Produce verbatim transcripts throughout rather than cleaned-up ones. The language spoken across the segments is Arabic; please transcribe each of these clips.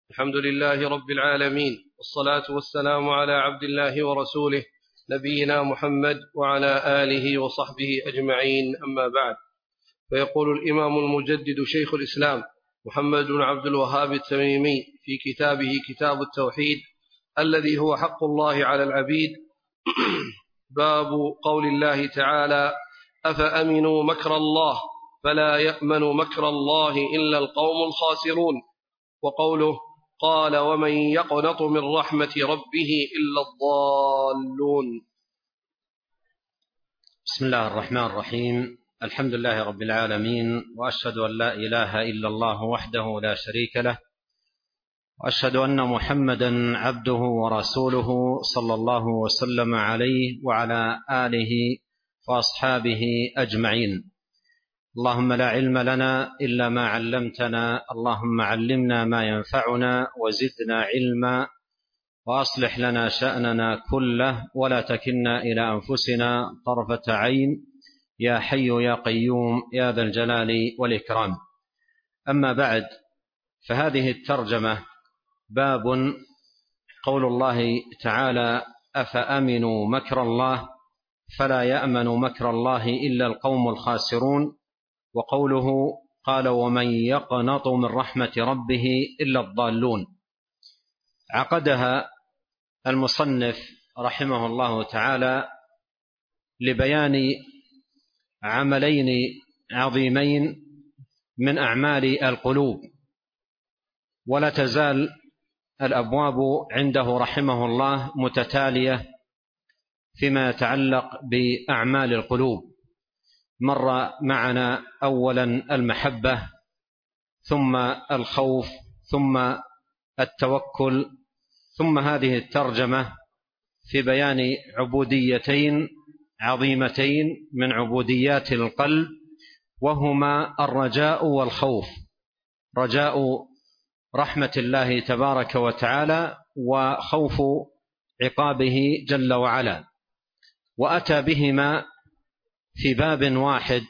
الحمد لله رب العالمين، والصلاة والسلام على عبد الله ورسوله نبينا محمد وعلى آله وصحبه أجمعين، أما بعد. فيقول الإمام المجدد شيخ الإسلام محمد بن عبد الوهاب التميمي في كتابه كتاب التوحيد الذي هو حق الله على العبيد: باب قول الله تعالى: أفأمنوا مكر الله فلا يأمن مكر الله إلا القوم الخاسرون. وقوله: قال: ومن يقنط من رحمة ربه إلا الضالون. بسم الله الرحمن الرحيم. الحمد لله رب العالمين، وأشهد أن لا إله إلا الله وحده لا شريك له، وأشهد أن محمدا عبده ورسوله صلى الله وسلم عليه وعلى آله وأصحابه أجمعين. اللهم لا علم لنا إلا ما علمتنا، اللهم علمنا ما ينفعنا وزدنا علما، وأصلح لنا شأننا كله ولا تكلنا إلى أنفسنا طرفة عين، يا حي يا قيوم يا ذا الجلال والإكرام. أما بعد، فهذه الترجمة باب قول الله تعالى: أفأمنوا مكر الله فلا يأمن مكر الله إلا القوم الخاسرون. وقوله: قال: ومن يقنط من رحمة ربه إلا الضالون. عقدها المصنف رحمه الله تعالى لبيان عملين عظيمين من أعمال القلوب، ولا تزال الأبواب عنده رحمه الله متتالية فيما يتعلق بأعمال القلوب. مر معنا أولا المحبة، ثم الخوف، ثم التوكل، ثم هذه الترجمة في بيان عبوديتين عظيمتين من عبوديات القلب، وهما الرجاء والخوف: رجاء رحمة الله تبارك وتعالى، وخوف عقابه جل وعلا. وأتى بهما في باب واحد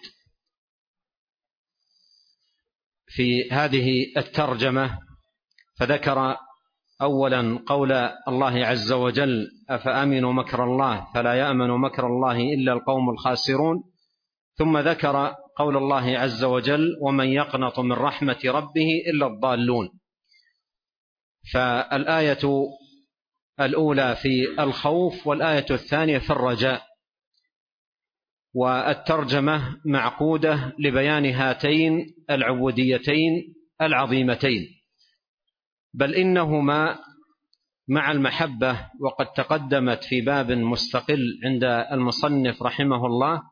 في هذه الترجمة، فذكر أولا قول الله عز وجل: أفأمنوا مكر الله فلا يأمن مكر الله إلا القوم الخاسرون، ثم ذكر قول الله عز وجل: ومن يقنط من رحمة ربه إلا الضالون. فالآية الأولى في الخوف، والآية الثانية في الرجاء، والترجمة معقودة لبيان هاتين العبوديتين العظيمتين، بل إنهما مع المحبة، وقد تقدمت في باب مستقل عند المصنف رحمه الله،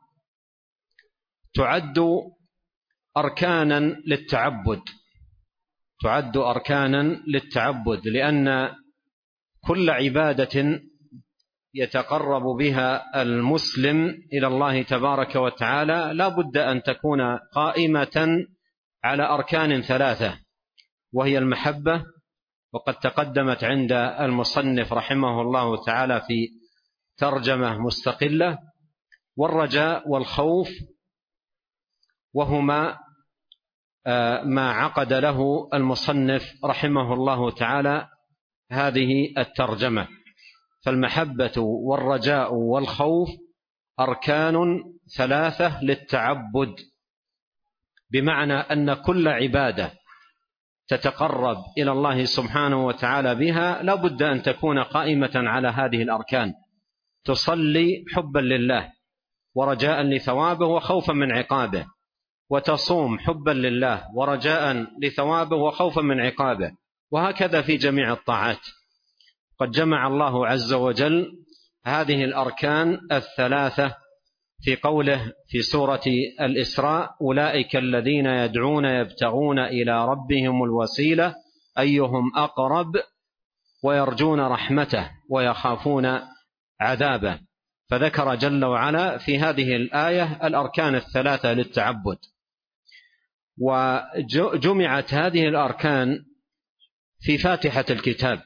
تعد أركانا للتعبد تعد أركانا للتعبد لأن كل عبادة يتقرب بها المسلم إلى الله تبارك وتعالى لا بد أن تكون قائمة على أركان ثلاثة، وهي المحبة، وقد تقدمت عند المصنف رحمه الله تعالى في ترجمة مستقلة، والرجاء والخوف، وهما ما عقد له المصنف رحمه الله تعالى هذه الترجمة. فالمحبة والرجاء والخوف أركان ثلاثة للتعبد، بمعنى أن كل عبادة تتقرب إلى الله سبحانه وتعالى بها لا بد أن تكون قائمة على هذه الأركان. تصلي حبا لله ورجاء لثوابه وخوفا من عقابه، وتصوم حبا لله ورجاء لثوابه وخوفا من عقابه، وهكذا في جميع الطاعات. قد جمع الله عز وجل هذه الأركان الثلاثة في قوله في سورة الإسراء: أولئك الذين يدعون يبتغون إلى ربهم الوسيلة أيهم أقرب ويرجون رحمته ويخافون عذابه. فذكر جل وعلا في هذه الآية الأركان الثلاثة للتعبد. وجمعت هذه الأركان في فاتحة الكتاب،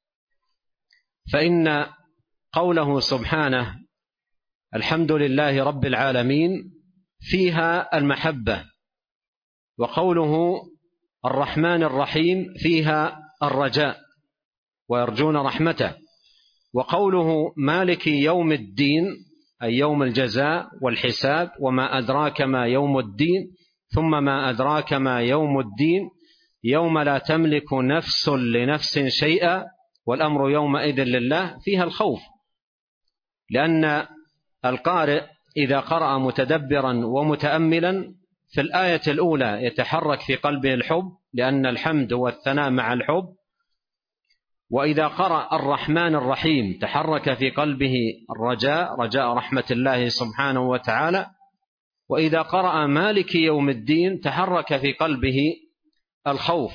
فإن قوله سبحانه: الحمد لله رب العالمين، فيها المحبة، وقوله الرحمن الرحيم فيها الرجاء ويرجون رحمته. وقوله مالك يوم الدين أي يوم الجزاء والحساب، وما أدراك ما يوم الدين، ثم ما أدراك ما يوم الدين، يوم لا تملك نفس لنفس شيئا والأمر يومئذ لله، فيها الخوف، لأن القارئ إذا قرأ متدبرا ومتأملا في الآية الأولى يتحرك في قلبه الحب، لأن الحمد والثناء مع الحب. وإذا قرأ الرحمن الرحيم تحرك في قلبه الرجاء، رجاء رحمة الله سبحانه وتعالى. وإذا قرأ مالك يوم الدين تحرك في قلبه الخوف.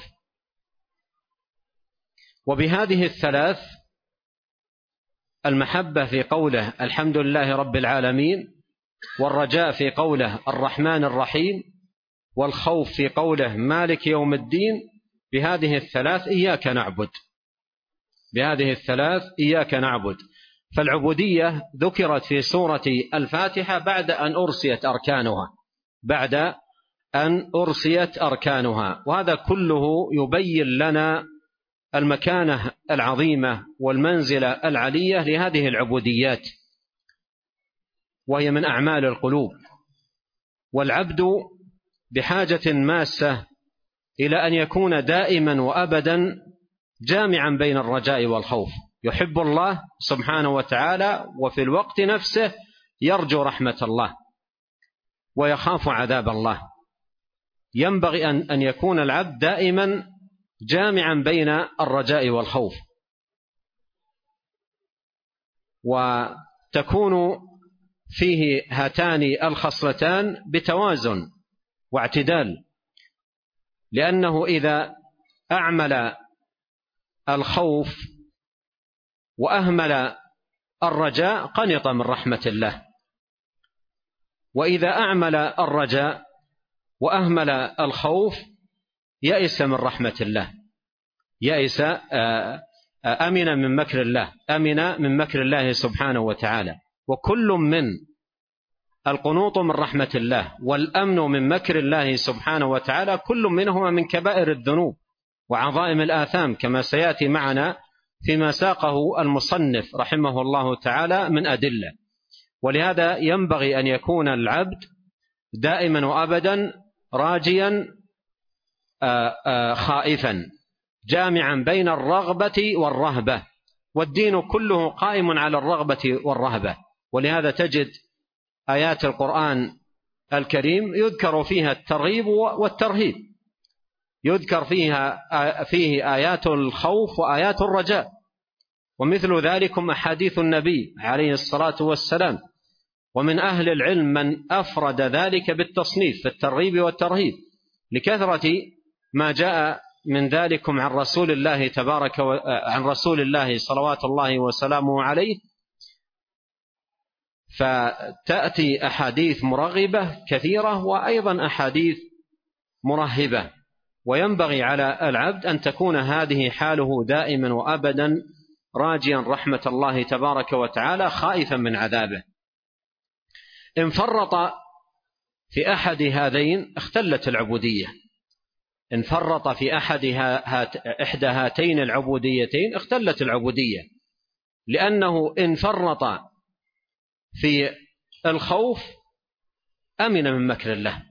وبهذه الثلاث، المحبة في قوله الحمد لله رب العالمين، والرجاء في قوله الرحمن الرحيم، والخوف في قوله مالك يوم الدين، بهذه الثلاث إياك نعبد، بهذه الثلاث إياك نعبد. فالعبودية ذكرت في سورة الفاتحة بعد أن أرسيت أركانها، بعد أن أرسيت أركانها. وهذا كله يبين لنا المكانة العظيمة والمنزلة العلية لهذه العبوديات، وهي من أعمال القلوب. والعبد بحاجة ماسة إلى أن يكون دائما وأبدا جامعا بين الرجاء والخوف، يحب الله سبحانه وتعالى وفي الوقت نفسه يرجو رحمة الله ويخاف عذاب الله. ينبغي أن أن يكون العبد دائما جامعا بين الرجاء والخوف، وتكون فيه هاتان الخصلتان بتوازن واعتدال، لأنه إذا أعمل الخوف وأهمل الرجاء قنط من رحمة الله، وإذا أعمل الرجاء وأهمل الخوف يئس من رحمة الله، يئس أمن من مكر الله، أمن من مكر الله سبحانه وتعالى. وكل من القنوط من رحمة الله والأمن من مكر الله سبحانه وتعالى كل منهما من كبائر الذنوب وعظائم الآثام، كما سيأتي معنا فيما ساقه المصنف رحمه الله تعالى من أدلة. ولهذا ينبغي أن يكون العبد دائما وأبدا راجيا خائفا، جامعا بين الرغبة والرهبة، والدين كله قائم على الرغبة والرهبة. ولهذا تجد آيات القرآن الكريم يذكر فيها الترغيب والترهيب، يذكر فيها فيه آيات الخوف وآيات الرجاء. ومثل ذلكم أحاديث النبي عليه الصلاة والسلام. ومن أهل العلم من أفرد ذلك بالتصنيف في الترغيب والترهيب لكثرة ما جاء من ذلكم عن رسول الله تبارك و... عن رسول الله صلوات الله وسلامه عليه. فتأتي أحاديث مرغبة كثيرة وأيضا أحاديث مرهبة، وينبغي على العبد أن تكون هذه حاله دائما وأبدا راجيا رحمة الله تبارك وتعالى خائفا من عذابه. إن فرط في أحد هذين اختلت العبودية، إن فرط في أحد هات إحدى هاتين العبوديتين اختلت العبودية، لأنه إن فرط في الخوف أمن من مكر الله،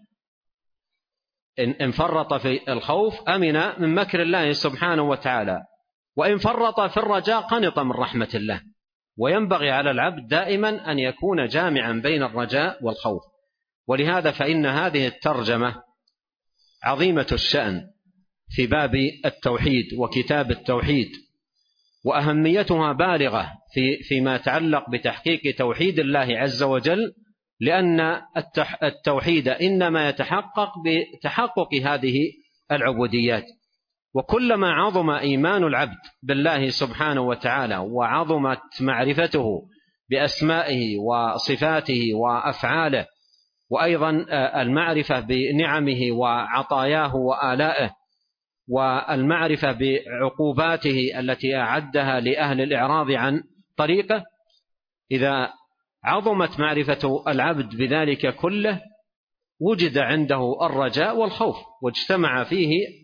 إن فرط في الخوف أمن من مكر الله سبحانه وتعالى، وإن فرط في الرجاء قنط من رحمة الله. وينبغي على العبد دائما أن يكون جامعا بين الرجاء والخوف. ولهذا فإن هذه الترجمة عظيمة الشأن في باب التوحيد وكتاب التوحيد، وأهميتها بالغة في فيما يتعلق بتحقيق توحيد الله عز وجل، لأن التوحيد إنما يتحقق بتحقق هذه العبوديات. وكلما عظم إيمان العبد بالله سبحانه وتعالى وعظمت معرفته بأسمائه وصفاته وأفعاله، وأيضا المعرفة بنعمه وعطاياه وآلائه، والمعرفة بعقوباته التي أعدها لأهل الإعراض عن طريقه، إذا عظمت معرفة العبد بذلك كله وجد عنده الرجاء والخوف، واجتمع فيه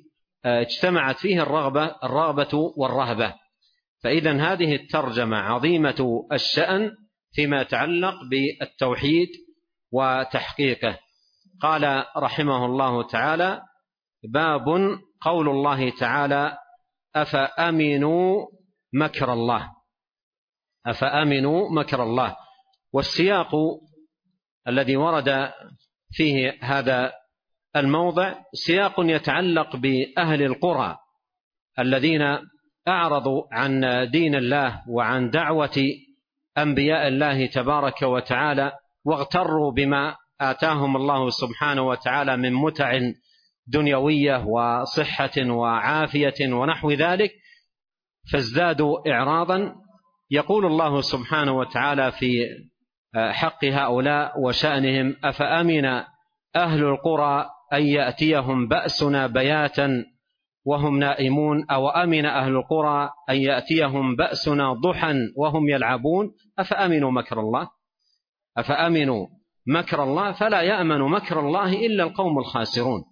اجتمعت فيه الرغبة الرغبة والرهبة. فإذن هذه الترجمة عظيمة الشأن فيما يتعلق بالتوحيد وتحقيقه. قال رحمه الله تعالى: باب قول الله تعالى: أفأمنوا مكر الله. أفأمنوا مكر الله. والسياق الذي ورد فيه هذا الموضع سياق يتعلق بأهل القرى الذين أعرضوا عن دين الله وعن دعوة أنبياء الله تبارك وتعالى، واغتروا بما آتاهم الله سبحانه وتعالى من متع دنيوية وصحة وعافية ونحو ذلك، فازدادوا إعراضا. يقول الله سبحانه وتعالى في حق هؤلاء وشأنهم: أفأمن أهل القرى أن يأتيهم بأسنا بياتا وهم نائمون، أو أمن أهل القرى أن يأتيهم بأسنا ضحى وهم يلعبون، أفأمنوا مكر الله. أفأمنوا مكر الله، فلا يأمن مكر الله إلا القوم الخاسرون.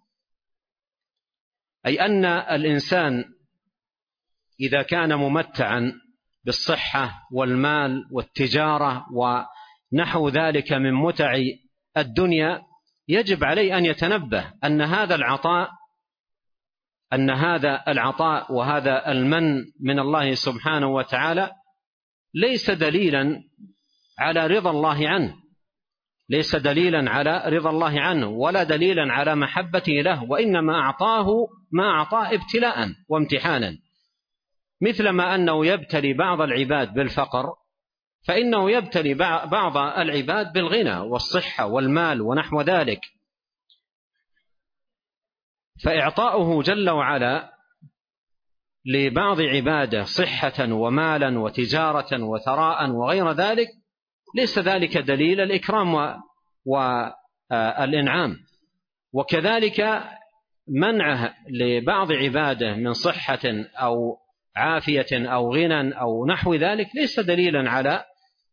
أي أن الإنسان إذا كان ممتعا بالصحة والمال والتجارة ونحو ذلك من متع الدنيا، يجب عليه أن يتنبه أن هذا العطاء أن هذا العطاء وهذا المن من الله سبحانه وتعالى ليس دليلا على رضا الله عنه، ليس دليلا على رضا الله عنه ولا دليلا على محبته له، وإنما أعطاه ما أعطاه ابتلاء وامتحانا. مثلما أنه يبتلي بعض العباد بالفقر، فإنه يبتلي بعض العباد بالغنى والصحة والمال ونحو ذلك. فإعطاؤه جل وعلا لبعض عباده صحة ومالا وتجارة وثراء وغير ذلك ليس ذلك دليل الإكرام والإنعام. وكذلك منعه لبعض عباده من صحة أو عافية أو غنى أو نحو ذلك ليس دليلا على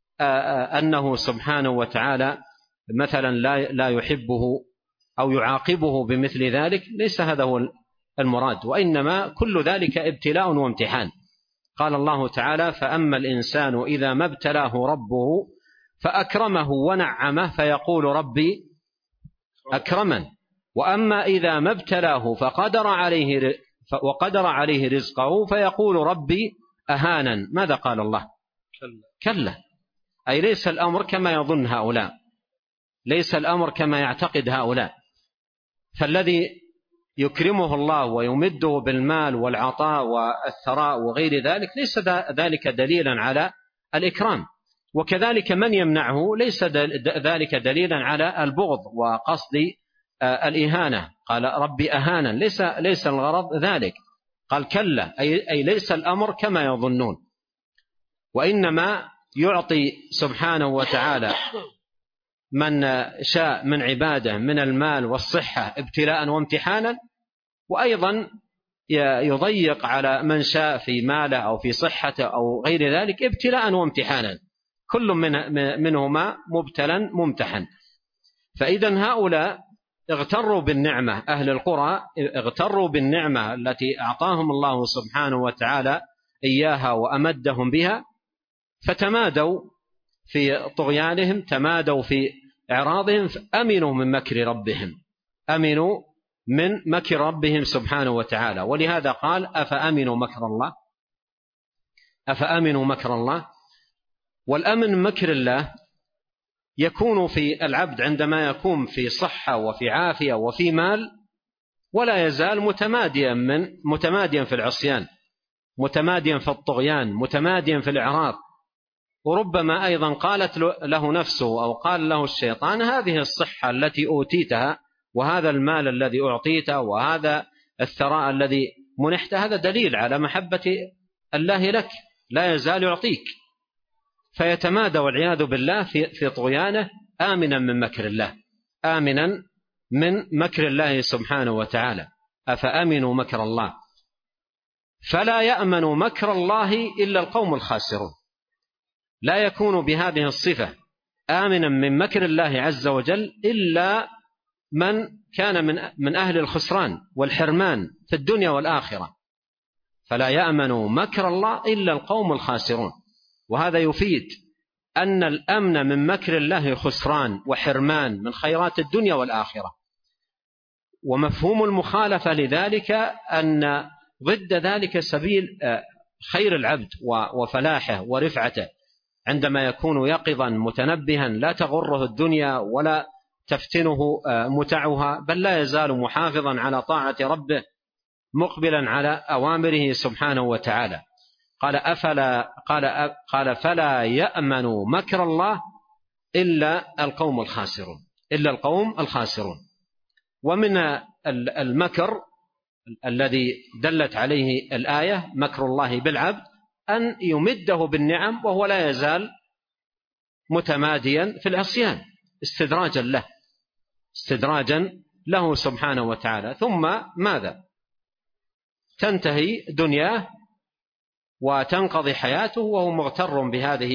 أنه سبحانه وتعالى مثلا لا يحبه أو يعاقبه بمثل ذلك، ليس هذا هو المراد، وإنما كل ذلك ابتلاء وامتحان. قال الله تعالى: فأما الإنسان إذا ما ابتلاه ربه فأكرمه ونعمه فيقول ربي أكرمن، وأما إذا ما ابتلاه فقدر عليه وقدر عليه رزقه فيقول ربي أهانن. ماذا قال الله؟ كلا. أي ليس الأمر كما يظن هؤلاء، ليس الأمر كما يعتقد هؤلاء. فالذي يكرمه الله ويمده بالمال والعطاء والثراء وغير ذلك ليس ذلك دليلا على الإكرام، وكذلك من يمنعه ليس ذلك دليلا على البغض وقصد الإهانة. قال ربي أهانا، ليس ليس الغرض ذلك. قال كلا، أي, أي ليس الأمر كما يظنون، وإنما يعطي سبحانه وتعالى من شاء من عباده من المال والصحة ابتلاء وامتحانا، وأيضا يضيق على من شاء في ماله أو في صحته أو غير ذلك ابتلاء وامتحانا، كل من منهما مبتلا ممتحن. فإذا هؤلاء اغتروا بالنعمة، أهل القرى اغتروا بالنعمة التي أعطاهم الله سبحانه وتعالى إياها وأمدهم بها، فتمادوا في طغيانهم، تمادوا في إعراضهم، أمنوا من مكر ربهم، أمنوا من مكر ربهم سبحانه وتعالى. ولهذا قال أفأمنوا مكر الله، أفأمنوا مكر الله. والأمن من مكر الله يكون في العبد عندما يكون في صحة وفي عافية وفي مال، ولا يزال متماديا من متماديا في العصيان، متماديا في الطغيان، متماديا في الإعراض. وربما أيضا قالت له نفسه أو قال له الشيطان: هذه الصحة التي أوتيتها وهذا المال الذي أعطيته وهذا الثراء الذي منحته هذا دليل على محبة الله لك، لا يزال يعطيك. فيتمادى والعياذ بالله في, في طغيانه، آمنا من مكر الله، آمنا من مكر الله سبحانه وتعالى. أفأمنوا مكر الله، فلا يأمن مكر الله إلا القوم الخاسرون. لا يكون بهذه الصفة آمنا من مكر الله عز وجل إلا من كان من من أهل الخسران والحرمان في الدنيا والآخرة. فلا يأمن مكر الله إلا القوم الخاسرون. وهذا يفيد أن الأمن من مكر الله خسران وحرمان من خيرات الدنيا والآخرة. ومفهوم المخالفة لذلك أن ضد ذلك سبيل خير العبد وفلاحه ورفعته عندما يكون يقظا متنبها لا تغره الدنيا ولا تفتنه متعها، بل لا يزال محافظا على طاعة ربه مقبلا على أوامره سبحانه وتعالى. قال أفلا قال قال فلا يأمن مكر الله إلا القوم الخاسرون إلا القوم الخاسرون. ومن المكر الذي دلت عليه الآية مكر الله بالعبد أن يمده بالنعم وهو لا يزال متماديا في العصيان استدراجا له استدراجا له سبحانه وتعالى. ثم ماذا؟ تنتهي دنياه وتنقضي حياته وهو مغتر بهذه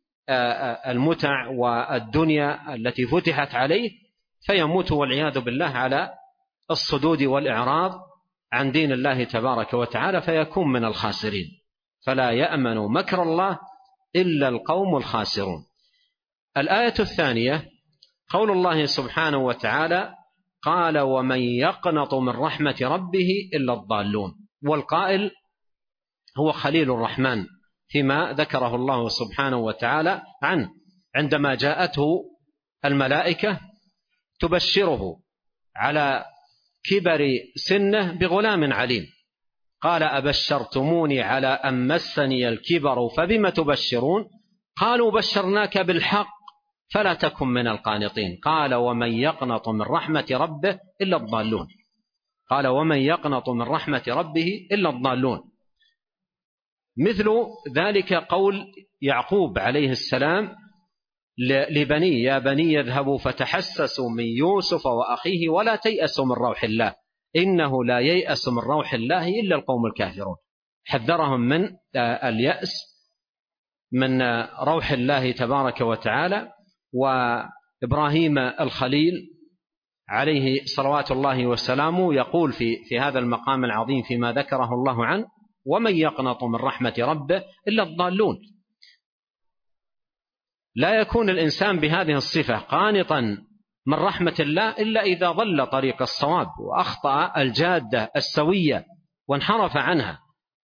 المتع والدنيا التي فتحت عليه، فيموت والعياذ بالله على الصدود والإعراض عن دين الله تبارك وتعالى، فيكون من الخاسرين. فلا يأمن مكر الله إلا القوم الخاسرون. الآية الثانية قول الله سبحانه وتعالى قال ومن يقنط من رحمة ربه إلا الضالون. والقائل هو خليل الرحمن فيما ذكره الله سبحانه وتعالى عنه عندما جاءته الملائكة تبشره على كبر سنه بغلام عليم. قال أبشرتموني على أن مسني الكبر فبم تبشرون قالوا بشرناك بالحق فلا تكن من القانطين. قال ومن يقنط من رحمة ربه إلا الضالون. قال ومن يقنط من رحمة ربه إلا الضالون. مثل ذلك قول يعقوب عليه السلام لبني يا بني يذهبوا فتحسسوا من يوسف وأخيه ولا تيأسوا من روح الله إنه لا ييأس من روح الله إلا القوم الكافرون. حذرهم من اليأس من روح الله تبارك وتعالى. وإبراهيم الخليل عليه صلوات الله وسلامه يقول في, في هذا المقام العظيم فيما ذكره الله عنه ومن يقنط من رحمة ربه إلا الضالون. لا يكون الإنسان بهذه الصفة قانطا من رحمة الله إلا إذا ضل طريق الصواب وأخطأ الجادة السوية وانحرف عنها.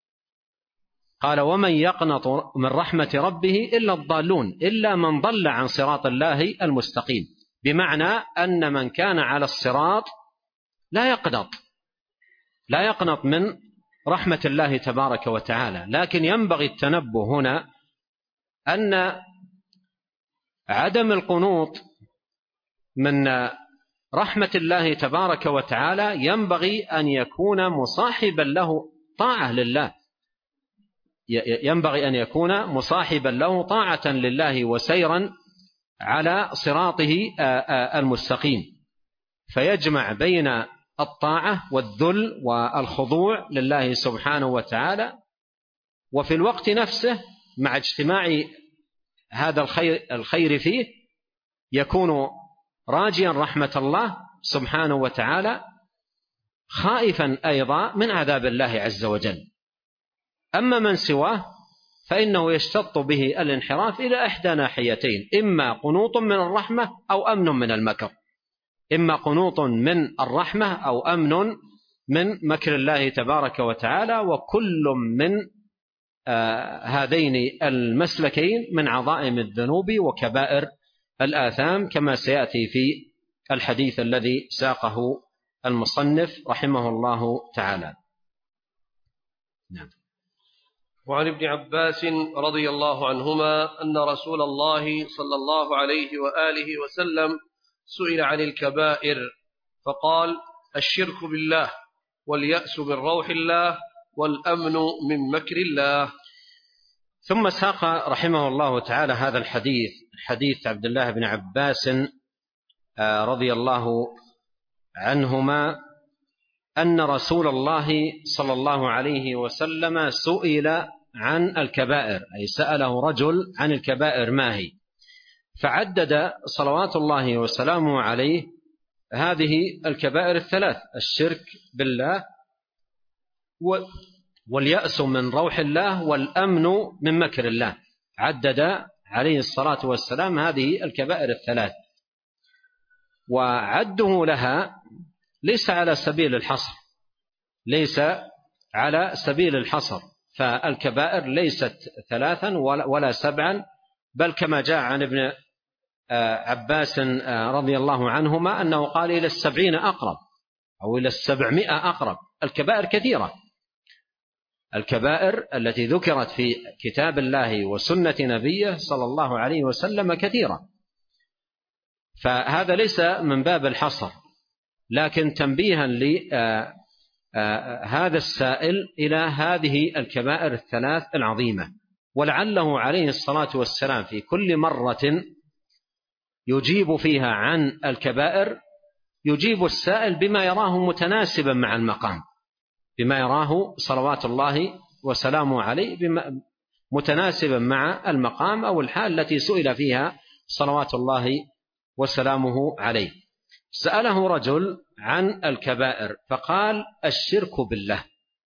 قال ومن يقنط من رحمة ربه إلا الضالون إلا من ضل عن صراط الله المستقيم. بمعنى أن من كان على الصراط لا يقنط لا يقنط من رحمة الله تبارك وتعالى. لكن ينبغي التنبه هنا أن عدم القنوط من رحمة الله تبارك وتعالى ينبغي أن يكون مصاحبا له طاعة لله ينبغي أن يكون مصاحبا له طاعة لله وسيرا على صراطه المستقيم، فيجمع بين الطاعة والذل والخضوع لله سبحانه وتعالى، وفي الوقت نفسه مع اجتماع هذا الخير, الخير فيه يكون راجيا رحمة الله سبحانه وتعالى خائفا أيضا من عذاب الله عز وجل. أما من سواه فإنه يشتط به الانحراف إلى إحدى ناحيتين، إما قنوط من الرحمة أو أمن من المكر إما قنوط من الرحمة أو أمن من مكر الله تبارك وتعالى. وكل من آه هذين المسلكين من عظائم الذنوب وكبائر الآثام كما سيأتي في الحديث الذي ساقه المصنف رحمه الله تعالى. نعم. وعن ابن عباس رضي الله عنهما أن رسول الله صلى الله عليه وآله وسلم سئل عن الكبائر فقال الشرك بالله واليأس من روح الله والأمن من مكر الله. ثم ساق رحمه الله تعالى هذا الحديث حديث عبد الله بن عباس رضي الله عنهما أن رسول الله صلى الله عليه وسلم سئل عن الكبائر، أي سأله رجل عن الكبائر ما هي، فعدد صلوات الله وسلامه عليه هذه الكبائر الثلاث: الشرك بالله واليأس من روح الله والأمن من مكر الله. عدد عليه الصلاة والسلام هذه الكبائر الثلاث، وعده لها ليس على سبيل الحصر، ليس على سبيل الحصر، فالكبائر ليست ثلاثا ولا سبعا، بل كما جاء عن ابن عباس رضي الله عنهما أنه قال إلى السبعين أقرب أو إلى السبعمائة أقرب. الكبائر كثيرة، الكبائر التي ذكرت في كتاب الله وسنة نبيه صلى الله عليه وسلم كثيرة، فهذا ليس من باب الحصر، لكن تنبيها لهذا السائل إلى هذه الكبائر الثلاث العظيمة. ولعله عليه الصلاة والسلام في كل مرة يجيب فيها عن الكبائر يجيب السائل بما يراه متناسبا مع المقام، بما يراه صلوات الله وسلامه عليه بما متناسبا مع المقام أو الحال التي سئل فيها صلوات الله وسلامه عليه. سأله رجل عن الكبائر فقال الشرك بالله،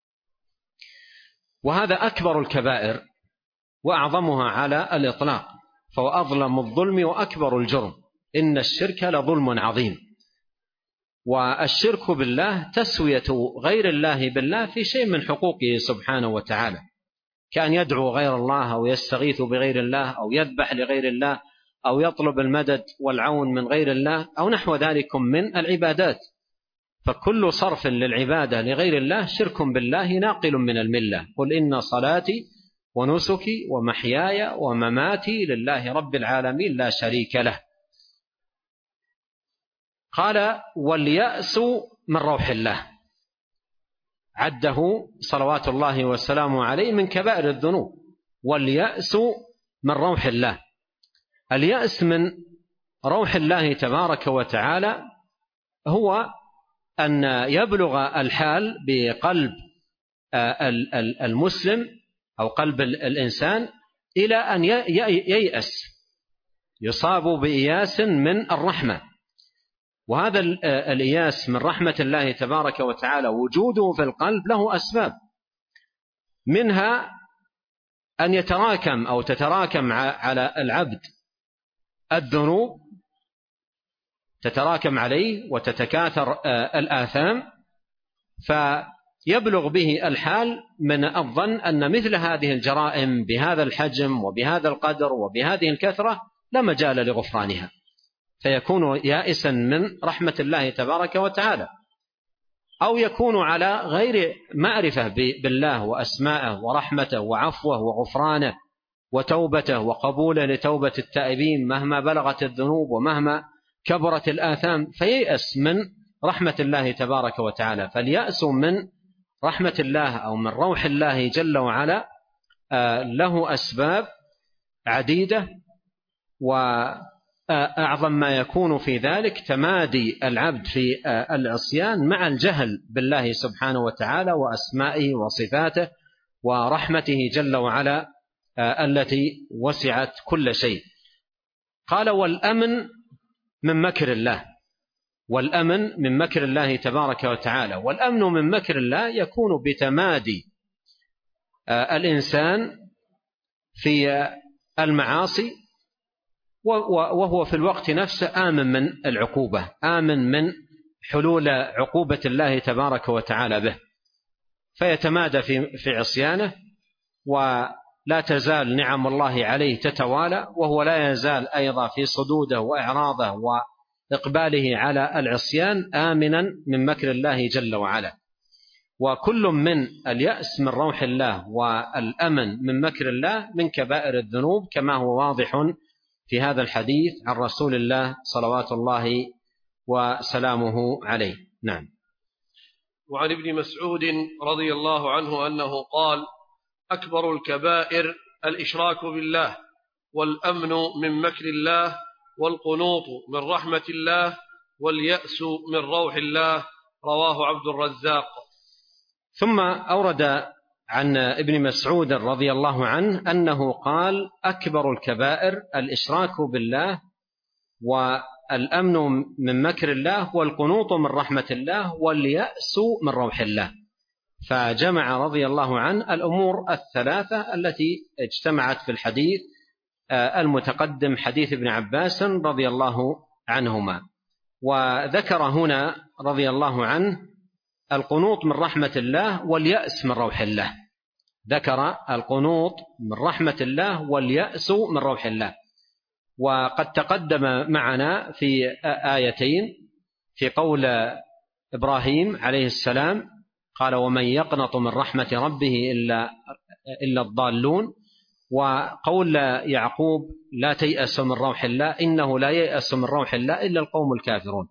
وهذا أكبر الكبائر وأعظمها على الإطلاق، فهو أظلم الظلم وأكبر الجرم، إن الشرك لظلم عظيم. والشرك بالله تسوية غير الله بالله في شيء من حقوقه سبحانه وتعالى، كان يدعو غير الله أو يستغيث بغير الله أو يذبح لغير الله أو يطلب المدد والعون من غير الله أو نحو ذلك من العبادات. فكل صرف للعبادة لغير الله شرك بالله ناقل من الملة. قل إن صلاتي ونسكي ومحياي ومماتي لله رب العالمين لا شريك له. قال واليأس من روح الله، عده صلوات الله وسلامه عليه من كبائر الذنوب. واليأس من روح الله، اليأس من روح الله تبارك وتعالى هو أن يبلغ الحال بقلب المسلم أو قلب الإنسان إلى أن ييأس، يصاب بإياس من الرحمة. وهذا الإياس من رحمة الله تبارك وتعالى وجوده في القلب له أسباب، منها أن يتراكم أو تتراكم على العبد الذنوب، تتراكم عليه وتتكاثر الآثام، فيبلغ به الحال من الظن أن مثل هذه الجرائم بهذا الحجم وبهذا القدر وبهذه الكثرة لا مجال لغفرانها، فيكون يائسا من رحمة الله تبارك وتعالى. أو يكون على غير معرفة بالله وأسماءه ورحمته وعفوه وغفرانه وتوبته وقبوله لتوبة التائبين مهما بلغت الذنوب ومهما كبرت الآثام، فييأس من رحمة الله تبارك وتعالى. فاليأس من رحمة الله أو من روح الله جل وعلا له أسباب عديدة، وأعظم ما يكون في ذلك تمادي العبد في العصيان مع الجهل بالله سبحانه وتعالى وأسمائه وصفاته ورحمته جل وعلا التي وسعت كل شيء. قال والأمن من مكر الله، والأمن من مكر الله تبارك وتعالى. والأمن من مكر الله يكون بتمادي الإنسان في المعاصي وهو في الوقت نفسه آمن من العقوبة، آمن من حلول عقوبة الله تبارك وتعالى به، فيتمادى في في عصيانه ولا تزال نعم الله عليه تتوالى، وهو لا يزال أيضا في صدوده وإعراضه وإقباله على العصيان آمنا من مكر الله جل وعلا. وكل من اليأس من روح الله والأمن من مكر الله من كبائر الذنوب، كما هو واضح في هذا الحديث عن رسول الله صلوات الله وسلامه عليه. نعم. وعن ابن مسعود رضي الله عنه أنه قال أكبر الكبائر الإشراك بالله، والأمن من مكر الله، والقنوط من رحمة الله، واليأس من روح الله. رواه عبد الرزاق. ثم أورد عن ابن مسعود رضي الله عنه أنه قال أكبر الكبائر الإشراك بالله، والأمن من مكر الله، والقنوط من رحمة الله، واليأس من روح الله. فجمع رضي الله عنه الأمور الثلاثة التي اجتمعت في الحديث المتقدم، حديث ابن عباس رضي الله عنهما. وذكر هنا رضي الله عنه القنوط من رحمة الله واليأس من روح الله، ذكر القنوط من رحمة الله واليأس من روح الله. وقد تقدم معنا في آيتين في قول إبراهيم عليه السلام قال ومن يقنط من رحمة ربه إلا, إلا الضالون، وقول يعقوب لا تيأس من روح الله إنه لا ييأس من روح الله إلا القوم الكافرون.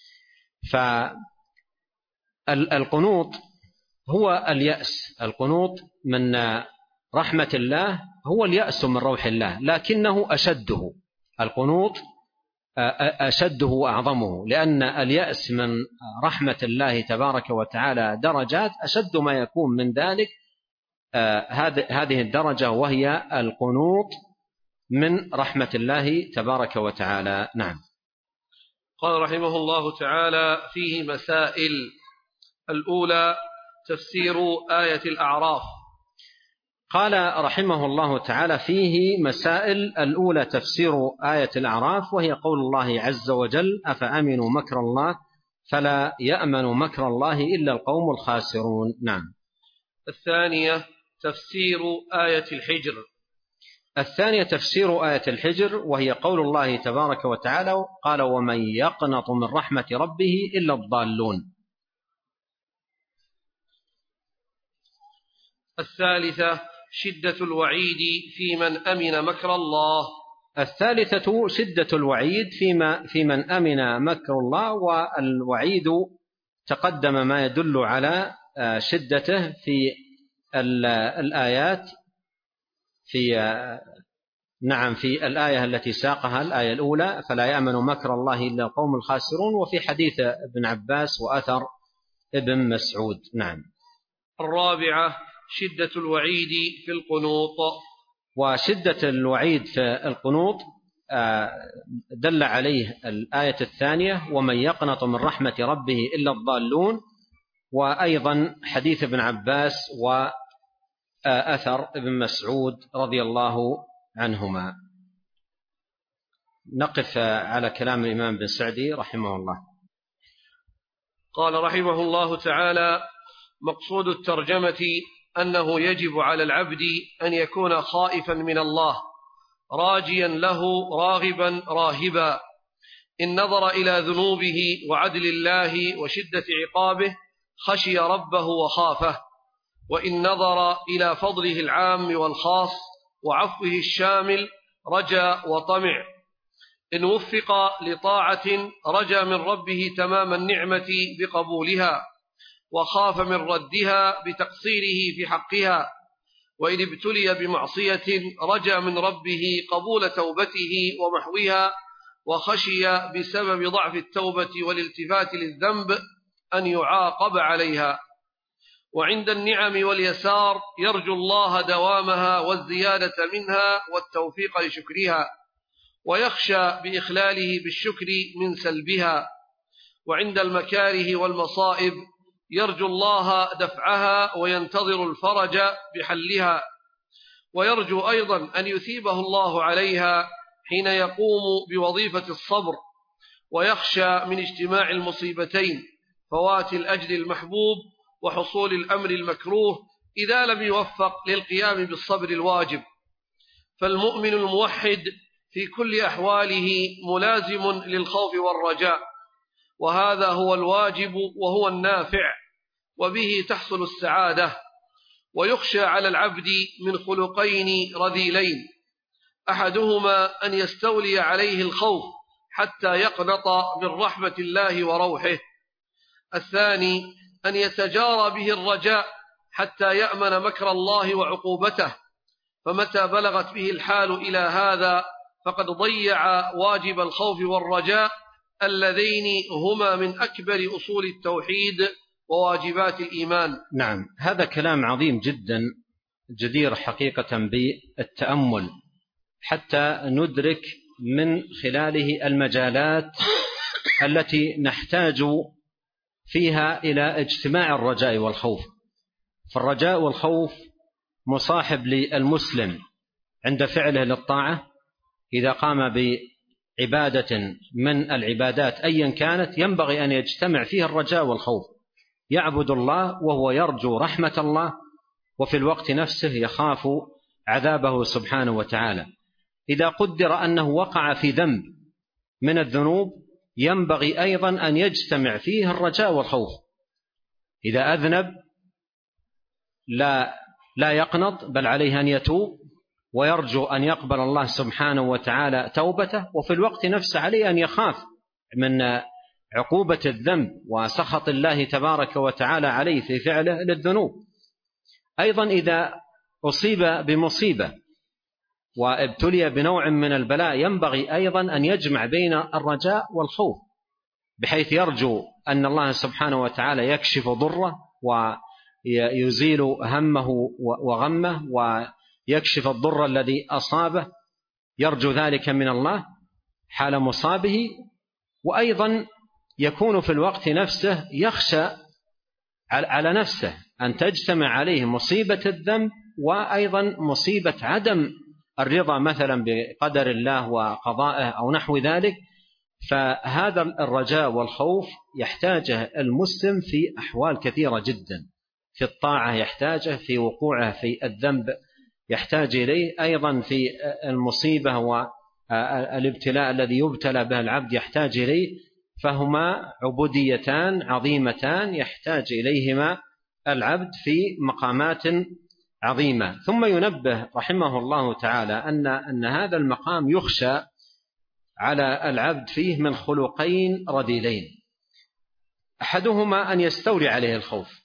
فالقنوط هو اليأس، القنوط من رحمة الله هو اليأس من روح الله، لكنه أشده، القنوط أشده وأعظمه، لأن اليأس من رحمة الله تبارك وتعالى درجات، أشد ما يكون من ذلك هذه الدرجة وهي القنوط من رحمة الله تبارك وتعالى. نعم. قال رحمه الله تعالى فيه مسائل. الأولى تفسير آية الأعراف. قال رحمه الله تعالى فيه مسائل. الأولى تفسير آية الأعراف، وهي قول الله عز وجل أفأمنوا مكر الله فلا يأمن مكر الله إلا القوم الخاسرون. نعم. الثانية تفسير آية الحجر. الثانية تفسير آية الحجر، وهي قول الله تبارك وتعالى قال ومن يقنط من رحمة ربه إلا الضالون. الثالثة شدة الوعيد في من أمن مكر الله. الثالثة شدة الوعيد فيما في من أمن مكر الله، والوعيد تقدم ما يدل على شدته في الآيات، في نعم في الآية التي ساقها الآية الأولى فلا يأمن مكر الله إلا القوم الخاسرون، وفي حديث ابن عباس وأثر ابن مسعود. نعم. الرابعة شدة الوعيد في القنوط. وشدة الوعيد في القنوط دل عليه الآية الثانية ومن يقنط من رحمة ربه إلا الضالون، وأيضا حديث ابن عباس وأثر ابن مسعود رضي الله عنهما. نقف على كلام الإمام بن سعدي رحمه الله. قال رحمه الله تعالى مقصود الترجمة أنه يجب على العبد أن يكون خائفا من الله راجيا له راغبا راهبا، إن نظر إلى ذنوبه وعدل الله وشدة عقابه خشي ربه وخافه، وإن نظر إلى فضله العام والخاص وعفوه الشامل رجا وطمع، إن وفق لطاعة رجا من ربه تمام النعمة بقبولها وخاف من ردها بتقصيره في حقها، وإن ابتلي بمعصية رجا من ربه قبول توبته ومحوها وخشي بسبب ضعف التوبة والالتفات للذنب أن يعاقب عليها. وعند النعم واليسار يرجو الله دوامها والزيادة منها والتوفيق لشكرها، ويخشى بإخلاله بالشكر من سلبها. وعند المكاره والمصائب يرجو الله دفعها وينتظر الفرج بحلها، ويرجو أيضا أن يثيبه الله عليها حين يقوم بوظيفة الصبر، ويخشى من اجتماع المصيبتين فوات الأجر المحبوب وحصول الأمر المكروه إذا لم يوفق للقيام بالصبر الواجب. فالمؤمن الموحد في كل أحواله ملازم للخوف والرجاء، وهذا هو الواجب وهو النافع، وبه تحصل السعادة. ويخشى على العبد من خلقين رذيلين، أحدهما أن يستولي عليه الخوف حتى يقنط من رحمة الله وروحه، الثاني أن يتجارى به الرجاء حتى يأمن مكر الله وعقوبته، فمتى بلغت به الحال إلى هذا فقد ضيع واجب الخوف والرجاء اللذين هما من أكبر أصول التوحيد وواجبات الإيمان. نعم، هذا كلام عظيم جدا جدير حقيقة بالتأمل حتى ندرك من خلاله المجالات التي نحتاج فيها إلى اجتماع الرجاء والخوف. فالرجاء والخوف مصاحب للمسلم عند فعله للطاعة إذا قام بعبادة من العبادات أيا كانت ينبغي أن يجتمع فيها الرجاء والخوف، يعبد الله وهو يرجو رحمة الله وفي الوقت نفسه يخاف عذابه سبحانه وتعالى. إذا قدر أنه وقع في ذنب من الذنوب ينبغي أيضا أن يجتمع فيه الرجاء والخوف. إذا أذنب لا لا يقنط بل عليه أن يتوب ويرجو أن يقبل الله سبحانه وتعالى توبته، وفي الوقت نفسه عليه أن يخاف من عقوبة الذنب وسخط الله تبارك وتعالى عليه في فعله للذنوب. أيضا إذا أصيب بمصيبة وابتلي بنوع من البلاء ينبغي أيضا أن يجمع بين الرجاء والخوف، بحيث يرجو أن الله سبحانه وتعالى يكشف ضره ويزيل همه وغمه ويكشف الضر الذي أصابه، يرجو ذلك من الله حال مصابه. وأيضا يكون في الوقت نفسه يخشى على نفسه أن تجتمع عليه مصيبة الذنب وأيضا مصيبة عدم الرضا مثلا بقدر الله وقضائه أو نحو ذلك. فهذا الرجاء والخوف يحتاجه المسلم في أحوال كثيرة جدا، في الطاعة يحتاجه، في وقوعه في الذنب يحتاج إليه، أيضا في المصيبة والابتلاء الذي يبتلى به العبد يحتاج إليه. فهما عبوديتان عظيمتان يحتاج إليهما العبد في مقامات عظيمة. ثم ينبه رحمه الله تعالى أن أن هذا المقام يخشى على العبد فيه من خلقين رذيلين، أحدهما أن يستولي عليه الخوف،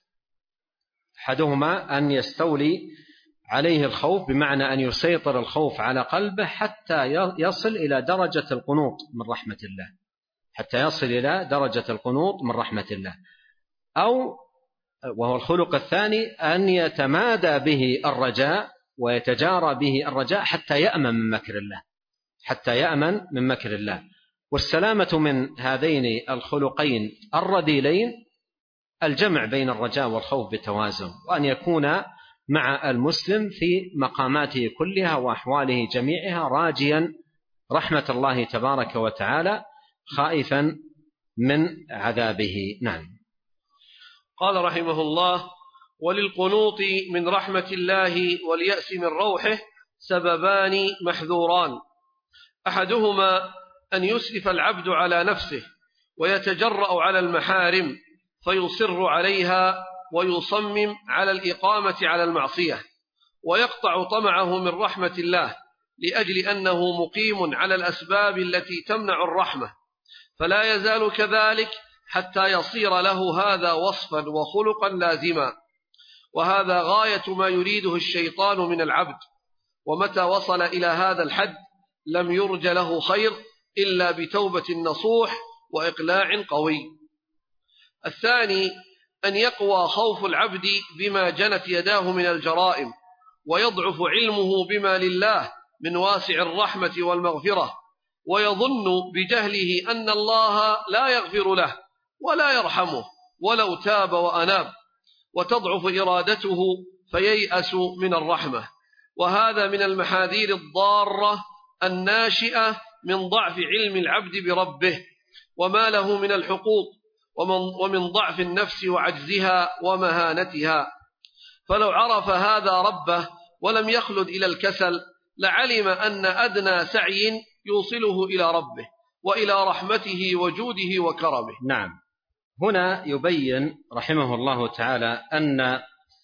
أحدهما أن يستولي عليه الخوف بمعنى أن يسيطر الخوف على قلبه حتى يصل إلى درجة القنوط من رحمة الله، حتى يصل إلى درجة القنوط من رحمة الله. أو وهو الخلق الثاني أن يتمادى به الرجاء ويتجارى به الرجاء حتى يأمن من مكر الله، حتى يأمن من مكر الله. والسلامة من هذين الخلقين الرذيلين الجمع بين الرجاء والخوف بتوازن، وأن يكون مع المسلم في مقاماته كلها وأحواله جميعها راجيا رحمة الله تبارك وتعالى خائفا من عذابه. نعم. قال رحمه الله: وللقنوط من رحمة الله واليأس من روحه سببان محذوران، أحدهما أن يسرف العبد على نفسه ويتجرأ على المحارم فيصر عليها ويصمم على الإقامة على المعصية ويقطع طمعه من رحمة الله لأجل أنه مقيم على الأسباب التي تمنع الرحمة، فلا يزال كذلك حتى يصير له هذا وصفا وخلقا لازما، وهذا غاية ما يريده الشيطان من العبد، ومتى وصل إلى هذا الحد لم يرج له خير إلا بتوبة نصوح وإقلاع قوي. الثاني أن يقوى خوف العبد بما جنت يداه من الجرائم، ويضعف علمه بما لله من واسع الرحمة والمغفرة، ويظن بجهله أن الله لا يغفر له ولا يرحمه ولو تاب وأناب، وتضعف إرادته فييأس من الرحمة. وهذا من المحاذير الضارة الناشئة من ضعف علم العبد بربه وما له من الحقوق، ومن, ومن ضعف النفس وعجزها ومهانتها. فلو عرف هذا ربه ولم يخلد إلى الكسل لعلم أن أدنى سعي يوصله إلى ربه وإلى رحمته وجوده وكرمه. نعم. هنا يبين رحمه الله تعالى أن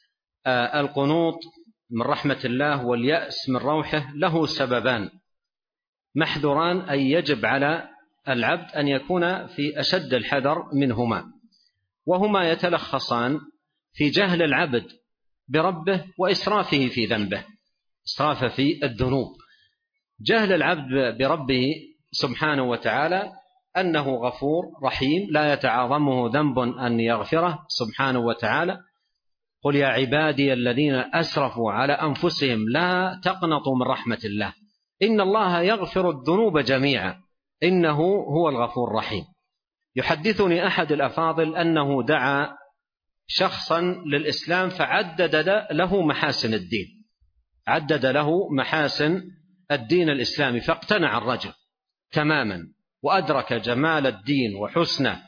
القنوط من رحمة الله واليأس من روحه له سببان محذوران، أي يجب على العبد أن يكون في أشد الحذر منهما، وهما يتلخصان في جهل العبد بربه وإسرافه في ذنبه، إسرافه في الذنوب. جهل العبد بربه سبحانه وتعالى أنه غفور رحيم لا يتعاظمه ذنب أن يغفره سبحانه وتعالى. قل يا عبادي الذين أسرفوا على أنفسهم لا تقنطوا من رحمة الله إن الله يغفر الذنوب جميعا إنه هو الغفور الرحيم. يحدثني أحد الأفاضل أنه دعا شخصا للإسلام فعدد له محاسن الدين، عدد له محاسن الدين الإسلامي، فاقتنع الرجل تماما وأدرك جمال الدين وحسنه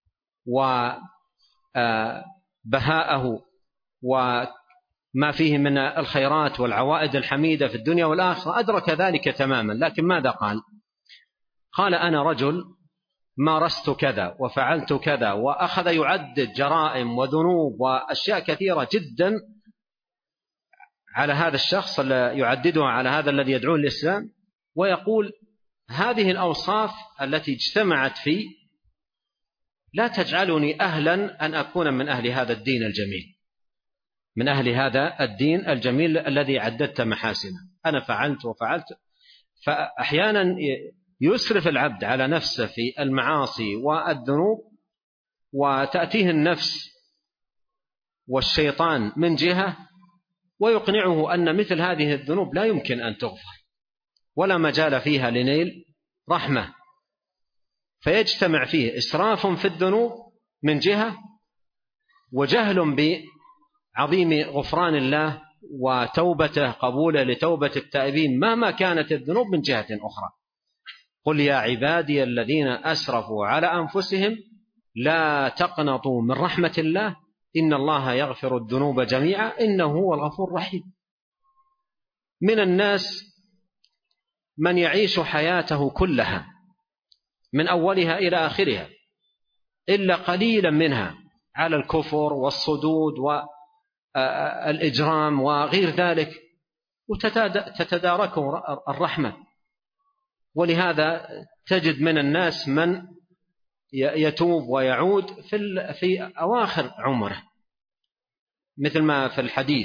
وبهاءه وما فيه من الخيرات والعوائد الحميدة في الدنيا والآخرة، أدرك ذلك تماما. لكن ماذا قال؟ قال أنا رجل مارست كذا وفعلت كذا، وأخذ يعدد جرائم وذنوب وأشياء كثيرة جدا على هذا الشخص، يعددها على هذا الذي يدعو الإسلام، ويقول هذه الأوصاف التي اجتمعت في لا تجعلني أهلا أن أكون من أهل هذا الدين الجميل، من أهل هذا الدين الجميل الذي عددت محاسنه. أنا فعلت وفعلت. فأحيانا يسرف العبد على نفسه في المعاصي والذنوب، وتأتيه النفس والشيطان من جهة ويقنعه أن مثل هذه الذنوب لا يمكن أن تغفر ولا مجال فيها لنيل رحمة، فيجتمع فيه إسراف في الذنوب من جهة، وجهل بعظيم غفران الله وتوبته، قبوله لتوبة التائبين مهما كانت الذنوب، من جهة أخرى. قل يا عبادي الذين أسرفوا على أنفسهم لا تقنطوا من رحمة الله إن الله يغفر الذنوب جميعا إنه هو الغفور الرحيم. من الناس من يعيش حياته كلها من أولها إلى آخرها إلا قليلا منها على الكفر والصدود والإجرام وغير ذلك، وتتداركه الرحمة. ولهذا تجد من الناس من يتوب ويعود في أواخر عمره، مثل ما في الحديث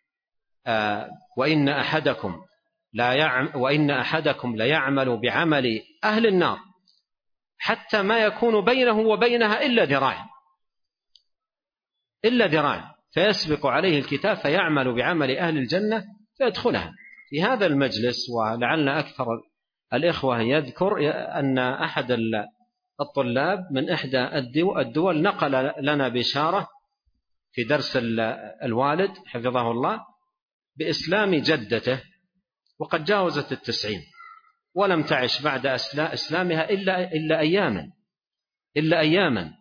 وإن أحدكم لا يعمل وإن أحدكم ليعمل بعمل أهل النار حتى ما يكون بينه وبينها إلا ذراع إلا ذراع فيسبق عليه الكتاب فيعمل بعمل أهل الجنة فيدخلها. في هذا المجلس ولعلنا أكثر الإخوة يذكر أن أحد الطلاب من إحدى الدول نقل لنا بشارة في درس الوالد حفظه الله بإسلام جدته، وقد جاوزت التسعين ولم تعش بعد إسلامها إلا, إلا أياما إلا أياما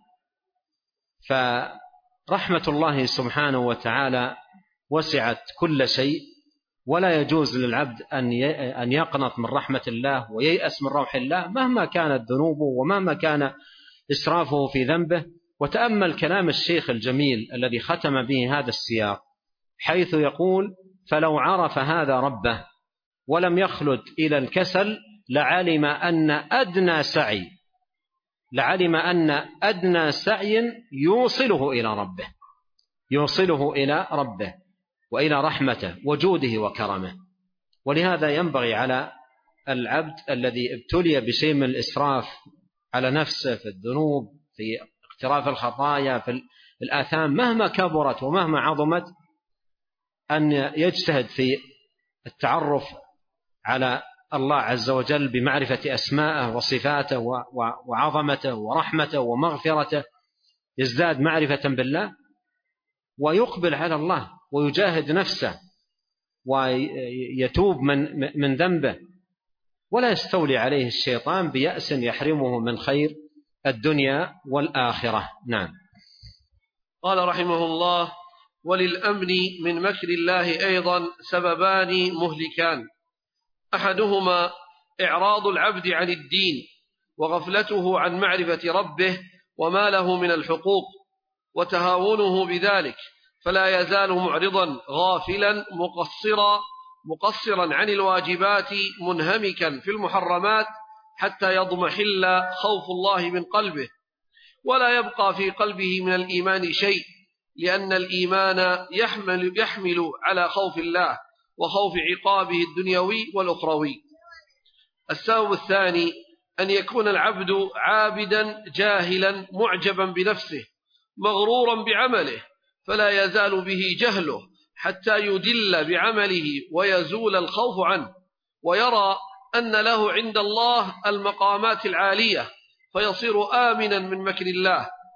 فرحمة الله سبحانه وتعالى وسعت كل شيء، ولا يجوز للعبد أن يقنط من رحمة الله وييأس من روح الله مهما كانت ذنوبه ومهما كان إسرافه في ذنبه. وتأمل كلام الشيخ الجميل الذي ختم به هذا السياق، حيث يقول فلو عرف هذا ربه ولم يخلد إلى الكسل لعلم أن أدنى سعي لعلم أن أدنى سعي يوصله إلى ربه يوصله إلى ربه وإلى رحمته وجوده وكرمه. ولهذا ينبغي على العبد الذي ابتلي بشيء من الإسراف على نفسه في الذنوب، في اقتراف الخطايا، في الآثام مهما كبرت ومهما عظمت، أن يجتهد في التعرف على الله عز وجل بمعرفة أسماءه وصفاته وعظمته ورحمته ومغفرته، يزداد معرفة بالله ويقبل على الله ويجاهد نفسه ويتوب من من ذنبه، ولا يستولي عليه الشيطان بيأس يحرمه من خير الدنيا والآخرة. نعم. قال رحمه الله: وللأمن من مكر الله أيضا سببان مهلكان، أحدهما إعراض العبد عن الدين وغفلته عن معرفة ربه وما له من الحقوق وتهاونه بذلك، فلا يزال معرضا غافلا مقصرا مقصرا عن الواجبات منهمكا في المحرمات حتى يضمحل خوف الله من قلبه، ولا يبقى في قلبه من الإيمان شيء، لأن الإيمان يحمل, يحمل على خوف الله وخوف عقابه الدنيوي والأخروي. السبب الثاني أن يكون العبد عابدا جاهلا معجبا بنفسه مغرورا بعمله، فلا يزال به جهله حتى يدل بعمله ويزول الخوف عنه، ويرى أن له عند الله المقامات العالية، فيصير آمنا من مكر الله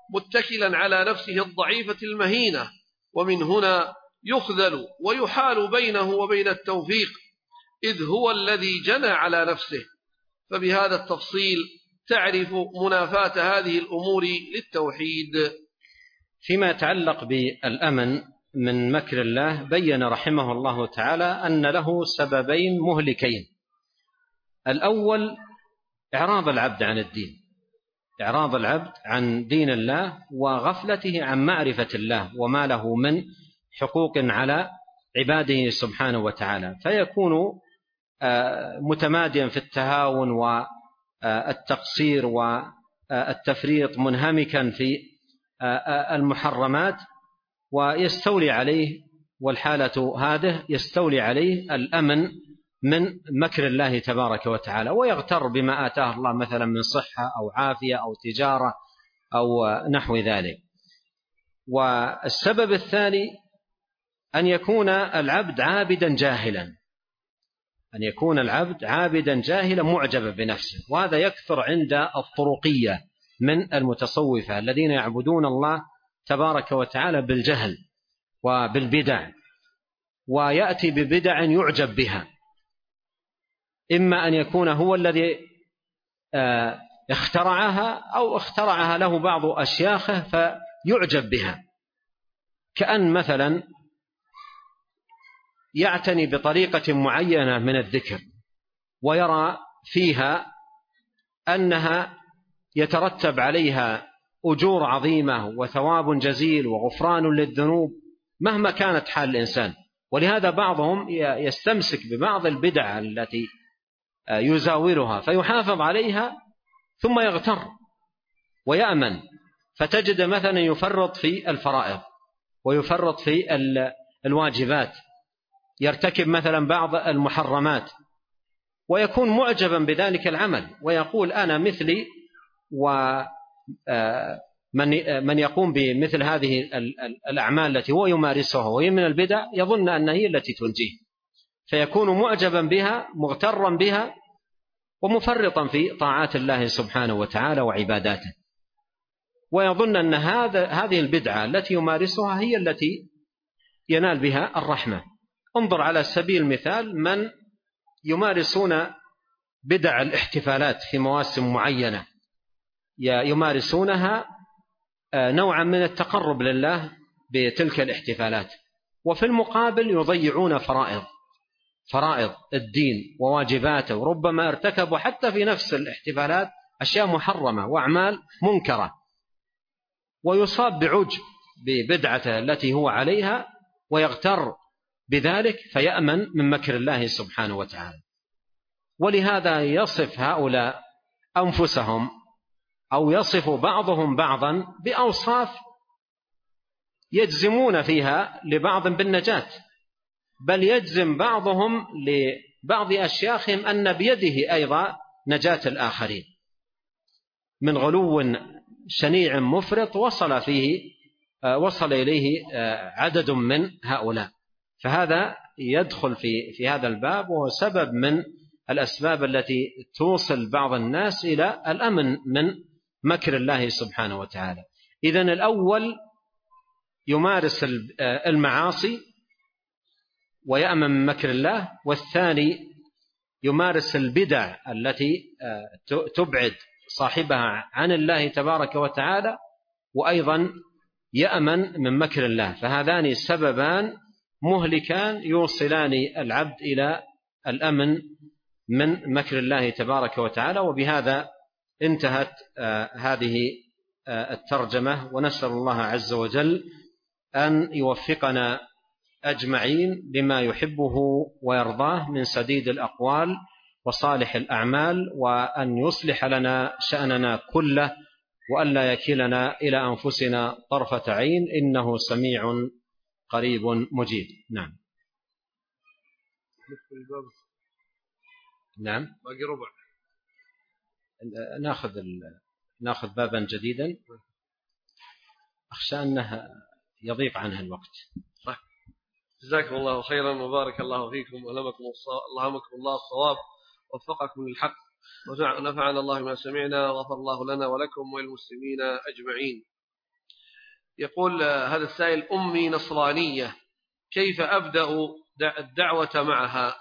متكلا على نفسه الضعيفة المهينة، ومن هنا يخذل ويحال بينه وبين التوفيق، إذ هو الذي جنى على نفسه. فبهذا التفصيل تعرف منافاة هذه الأمور للتوحيد. فيما يتعلق بالأمن من مكر الله، بين رحمه الله تعالى أن له سببين مهلكين. الأول إعراض العبد عن الدين، إعراض العبد عن دين الله وغفلته عن معرفة الله وما له من حقوق على عباده سبحانه وتعالى، فيكون متماديا في التهاون والتقصير والتفريط، منهمكا في المحرمات، ويستولي عليه، والحالة هذه يستولي عليه الأمن من مكر الله تبارك وتعالى، ويغتر بما آتاه الله مثلا من صحة أو عافية أو تجارة أو نحو ذلك. والسبب الثاني أن يكون العبد عابدا جاهلا، أن يكون العبد عابدا جاهلا معجبا بنفسه، وهذا يكثر عند الطرقية من المتصوفة الذين يعبدون الله تبارك وتعالى بالجهل وبالبدع، ويأتي ببدع يعجب بها، إما أن يكون هو الذي اخترعها أو اخترعها له بعض أشياخه فيعجب بها، كأن مثلا يعتني بطريقة معينة من الذكر ويرى فيها أنها يترتب عليها أجور عظيمة وثواب جزيل وغفران للذنوب مهما كانت حال الإنسان. ولهذا بعضهم يستمسك ببعض البدع التي يزاولها فيحافظ عليها ثم يغتر ويأمن، فتجد مثلا يفرط في الفرائض ويفرط في الواجبات، يرتكب مثلا بعض المحرمات ويكون معجبا بذلك العمل، ويقول أنا مثلي، ومن يقوم بمثل هذه الأعمال التي هو يمارسها وهي من البدع يظن أنها هي التي تنجيه، فيكون معجبا بها مغترا بها ومفرطا في طاعات الله سبحانه وتعالى وعباداته، ويظن أن هذا هذه البدعة التي يمارسها هي التي ينال بها الرحمة. انظر على سبيل المثال من يمارسون بدع الاحتفالات في مواسم معينة، يمارسونها نوعا من التقرب لله بتلك الاحتفالات، وفي المقابل يضيعون فرائض فرائض الدين وواجباته، وربما ارتكبوا حتى في نفس الاحتفالات أشياء محرمة وأعمال منكرة، ويصاب بعجب ببدعته التي هو عليها ويغتر بذلك فيأمن من مكر الله سبحانه وتعالى. ولهذا يصف هؤلاء أنفسهم أو يصف بعضهم بعضا بأوصاف يجزمون فيها لبعض بالنجاة، بل يجزم بعضهم لبعض أشياخهم أن بيده أيضا نجاة الآخرين، من غلو شنيع مفرط وصل فيه وصل إليه عدد من هؤلاء. فهذا يدخل في في هذا الباب، وهو سبب من الأسباب التي توصل بعض الناس إلى الأمن من مكر الله سبحانه وتعالى. إذن الأول يمارس المعاصي ويأمن من مكر الله، والثاني يمارس البدع التي تبعد صاحبها عن الله تبارك وتعالى وأيضا يأمن من مكر الله. فهذان السببان مهلكان يوصلان العبد إلى الأمن من مكر الله تبارك وتعالى. وبهذا انتهت هذه الترجمة، ونسأل الله عز وجل أن يوفقنا أجمعين لما يحبه ويرضاه من سديد الأقوال وصالح الأعمال، وأن يصلح لنا شأننا كله، وأن لا يكلنا إلى أنفسنا طرفة عين، إنه سميع قريب مجيب. نعم نعم باقي ربع، ناخذ ال... ناخذ بابا جديدا، أخشى أنه يضيق عنها الوقت. صح. جزاكم الله خيرا وبارك الله فيكم ولمكم اللهمكم الله الصواب، وفقكم للحق، ونفعنا الله ما سمعنا، وغفر الله لنا ولكم وللمسلمين أجمعين. يقول هذا السائل: أمي نصرانية، كيف أبدأ الدعوة معها؟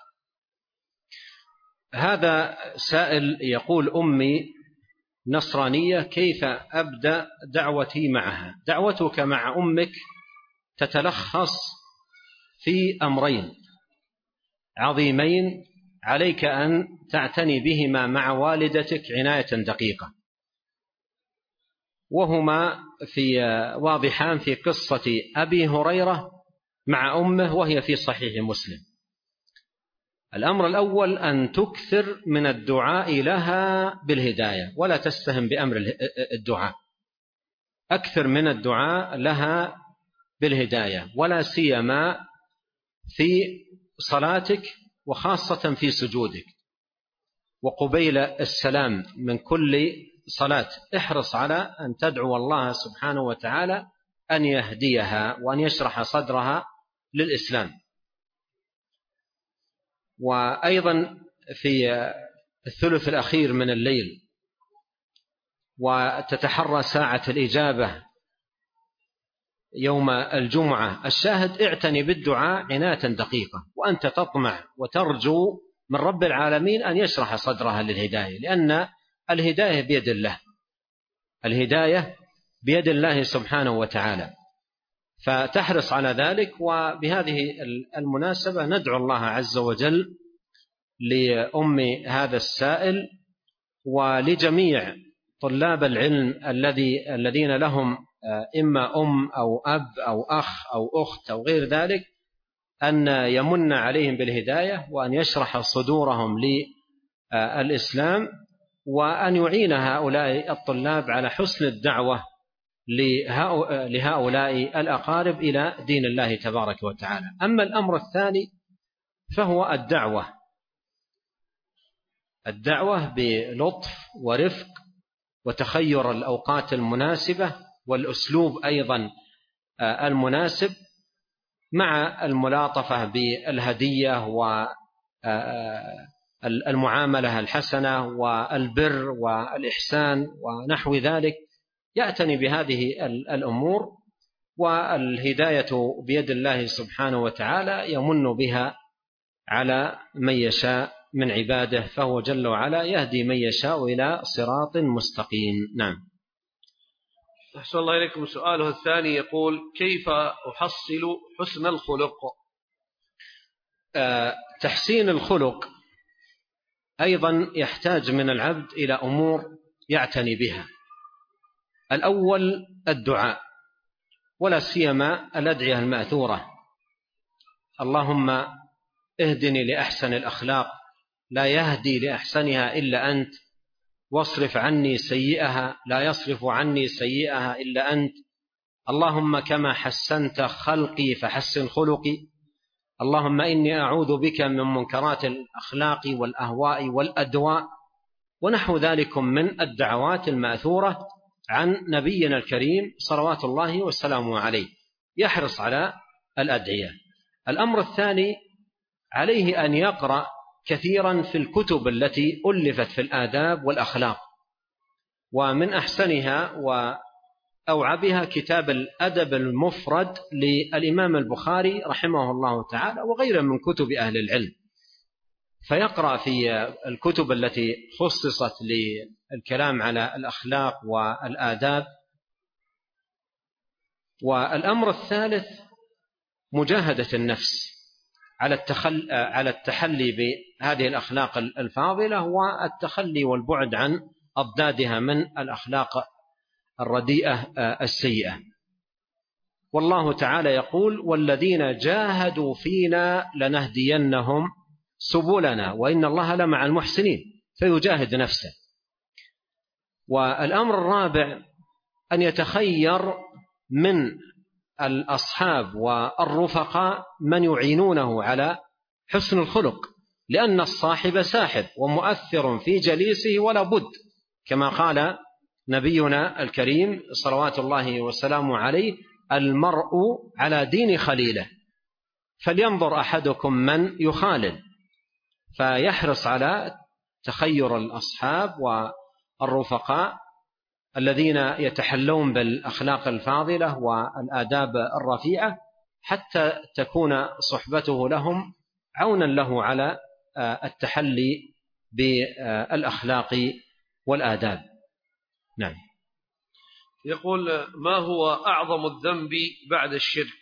هذا سائل يقول: أمي نصرانية، كيف أبدأ دعوتي معها؟ دعوتك مع أمك تتلخص في أمرين عظيمين عليك أن تعتني بهما مع والدتك عناية دقيقة، وهما في واضحان في قصة أبي هريرة مع أمه، وهي في صحيح مسلم. الأمر الأول أن تكثر من الدعاء لها بالهداية، ولا تستهن بأمر الدعاء، أكثر من الدعاء لها بالهداية، ولا سيما في صلاتك، وخاصة في سجودك، وقبيل السلام من كل صلاة احرص على أن تدعو الله سبحانه وتعالى أن يهديها وأن يشرح صدرها للإسلام. وأيضا في الثلث الأخير من الليل وتتحرى ساعة الإجابة يوم الجمعة، الشاهد اعتني بالدعاء عناية دقيقة، وأنت تطمع وترجو من رب العالمين أن يشرح صدرها للهداية، لأن الهداية بيد الله، الهداية بيد الله سبحانه وتعالى، فتحرص على ذلك. وبهذه المناسبة ندعو الله عز وجل لأم هذا السائل ولجميع طلاب العلم الذي الذين لهم إما أم أو أب أو أخ أو أخت أو غير ذلك، أن يمن عليهم بالهداية، وأن يشرح صدورهم للإسلام، وأن يعين هؤلاء الطلاب على حسن الدعوة لهؤلاء الأقارب إلى دين الله تبارك وتعالى. أما الأمر الثاني فهو الدعوة الدعوة بلطف ورفق وتخير الأوقات المناسبة والأسلوب أيضا المناسب، مع الملاطفة بالهدية والمعاملة الحسنة والبر والإحسان ونحو ذلك. يعتني بهذه الأمور، والهداية بيد الله سبحانه وتعالى يمن بها على من يشاء من عباده، فهو جل وعلا يهدي من يشاء إلى صراط مستقيم. نعم. أحسن الله إليكم. سؤاله الثاني يقول: كيف أحصل حسن الخلق؟ أه تحسين الخلق أيضا يحتاج من العبد إلى أمور يعتني بها. الأول الدعاء، ولا سيما الأدعية المأثورة: اللهم اهدني لأحسن الأخلاق، لا يهدي لأحسنها إلا أنت، واصرف عني سيئها، لا يصرف عني سيئها إلا أنت، اللهم كما حسنت خلقي فحسن خلقي، اللهم إني أعوذ بك من منكرات الأخلاق والأهواء والأدواء، ونحو ذلك من الدعوات المأثورة عن نبينا الكريم صلوات الله وسلامه عليه. يحرص على الأدعية. الأمر الثاني، عليه أن يقرأ كثيرا في الكتب التي ألفت في الآداب والأخلاق، ومن أحسنها وأوعبها كتاب الأدب المفرد للإمام البخاري رحمه الله تعالى، وغيره من كتب أهل العلم، فيقرأ في الكتب التي خصصت للكلام على الأخلاق والآداب. والأمر الثالث مجاهدة النفس على التحلي بهذه الأخلاق الفاضلة، والتخلي والبعد عن أضدادها من الأخلاق الرديئة السيئة. والله تعالى يقول: والذين جاهدوا فينا لنهدينهم سبلنا وإن الله لمع المحسنين، فيجاهد نفسه. والأمر الرابع أن يتخير من الأصحاب والرفقاء من يعينونه على حسن الخلق، لأن الصاحب ساحب ومؤثر في جليسه ولا بد، كما قال نبينا الكريم صلوات الله وسلامه عليه: المرء على دين خليله، فلينظر أحدكم من يخالل. فيحرص على تخير الأصحاب والرفقاء الذين يتحلون بالأخلاق الفاضلة والآداب الرفيعة، حتى تكون صحبته لهم عونا له على التحلي بالأخلاق والآداب. نعم. يقول: ما هو أعظم الذنب بعد الشرك؟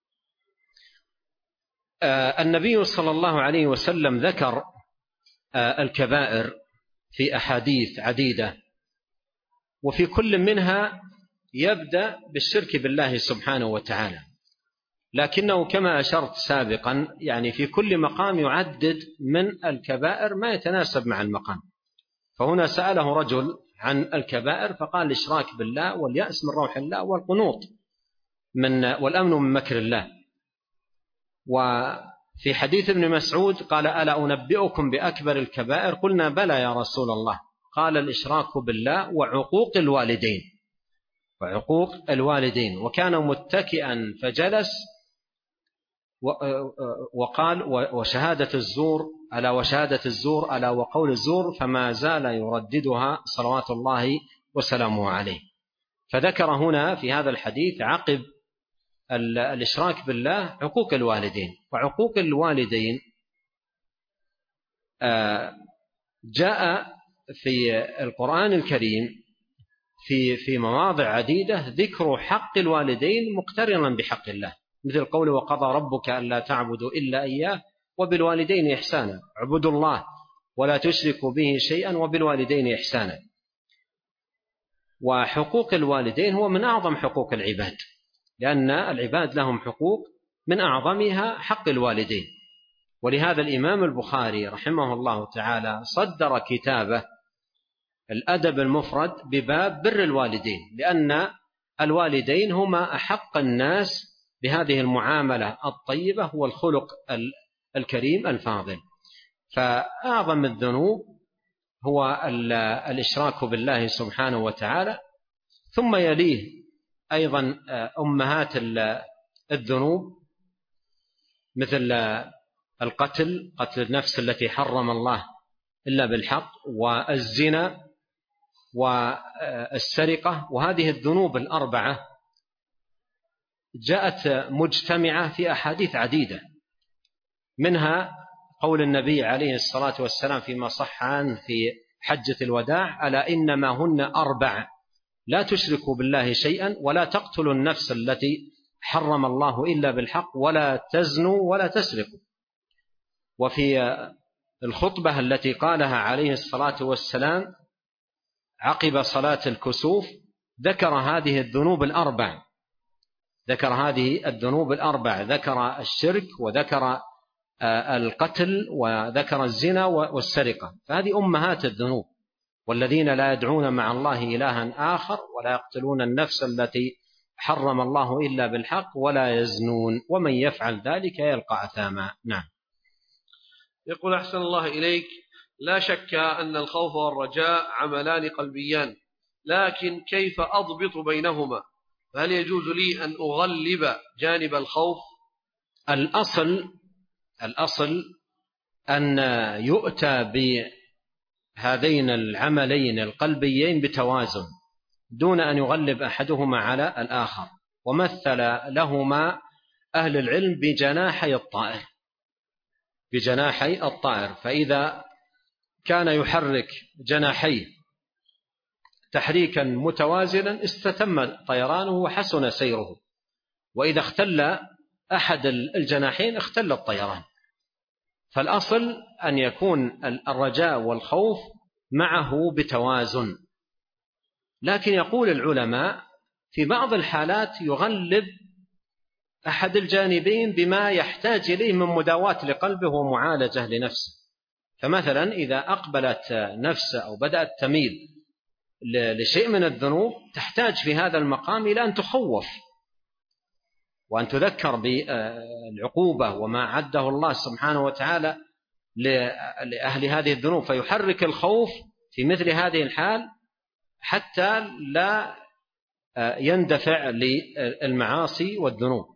النبي صلى الله عليه وسلم ذكر الكبائر في أحاديث عديدة، وفي كل منها يبدأ بالشرك بالله سبحانه وتعالى، لكنه كما أشرت سابقا يعني في كل مقام يعدد من الكبائر ما يتناسب مع المقام. فهنا سأله رجل عن الكبائر فقال: الإشراك بالله، واليأس من روح الله، والقنوط من والأمن من مكر الله. وفي حديث ابن مسعود قال: ألا أنبئكم بأكبر الكبائر؟ قلنا: بلى يا رسول الله. قال: الإشراك بالله وعقوق الوالدين وعقوق الوالدين وكان متكئا فجلس وقال: وشهادة الزور ألا وشهادة الزور ألا وقول الزور، فما زال يرددها صلوات الله وسلامه عليه. فذكر هنا في هذا الحديث عقب الإشراك بالله عقوق الوالدين. وعقوق الوالدين جاء في القرآن الكريم في في مواضع عديدة ذكر حق الوالدين مقترنا بحق الله، مثل قوله: وقضى ربك ألا تعبدوا إلا إياه وبالوالدين إحسانا، اعبدوا الله ولا تشركوا به شيئا وبالوالدين إحسانا. وحقوق الوالدين هو من أعظم حقوق العباد، لأن العباد لهم حقوق من أعظمها حق الوالدين. ولهذا الإمام البخاري رحمه الله تعالى صدر كتابه الأدب المفرد بباب بر الوالدين، لأن الوالدين هما أحق الناس بهذه المعاملة الطيبة والخلق الكريم الفاضل. فأعظم الذنوب هو الإشراك بالله سبحانه وتعالى، ثم يليه أيضا أمهات الذنوب مثل القتل، قتل النفس التي حرم الله إلا بالحق، والزنا، والسرقة. وهذه الذنوب الأربعة جاءت مجتمعة في أحاديث عديدة، منها قول النبي عليه الصلاة والسلام فيما صح عنه في حجة الوداع: ألا إنما هن أربع: لا تشركوا بالله شيئا، ولا تقتلوا النفس التي حرم الله إلا بالحق، ولا تزنوا، ولا تسرقوا. وفي الخطبة التي قالها عليه الصلاة والسلام عقب صلاة الكسوف ذكر هذه الذنوب الأربع ذكر هذه الذنوب الأربع ذكر الشرك، وذكر القتل، وذكر الزنا والسرقة. فهذه أمهات الذنوب. والذين لا يدعون مع الله إلها آخر، ولا يقتلون النفس التي حرم الله إلا بالحق، ولا يزنون، ومن يفعل ذلك يلقى أثاما. نعم. يقول: أحسن الله إليك، لا شك أن الخوف والرجاء عملان قلبيان، لكن كيف أضبط بينهما؟ فهل يجوز لي أن أغلب جانب الخوف؟ الأصل الأصل أن يؤتى بهذين العملين القلبيين بتوازن، دون أن يغلب أحدهما على الآخر. ومثل لهما أهل العلم بجناحي الطائر بجناحي الطائر فإذا كان يحرك جناحيه تحريكا متوازنا استتم طيرانه وحسن سيره، وإذا اختل أحد الجناحين اختل الطيران. فالأصل أن يكون الرجاء والخوف معه بتوازن. لكن يقول العلماء في بعض الحالات يغلب أحد الجانبين بما يحتاج إليه من مداواة لقلبه ومعالجة لنفسه. فمثلا إذا أقبلت نفسه أو بدأت تميل لشيء من الذنوب تحتاج في هذا المقام إلى أن تخوف وأن تذكر بالعقوبة وما عده الله سبحانه وتعالى لأهل هذه الذنوب، فيحرك الخوف في مثل هذه الحال حتى لا يندفع للمعاصي والذنوب.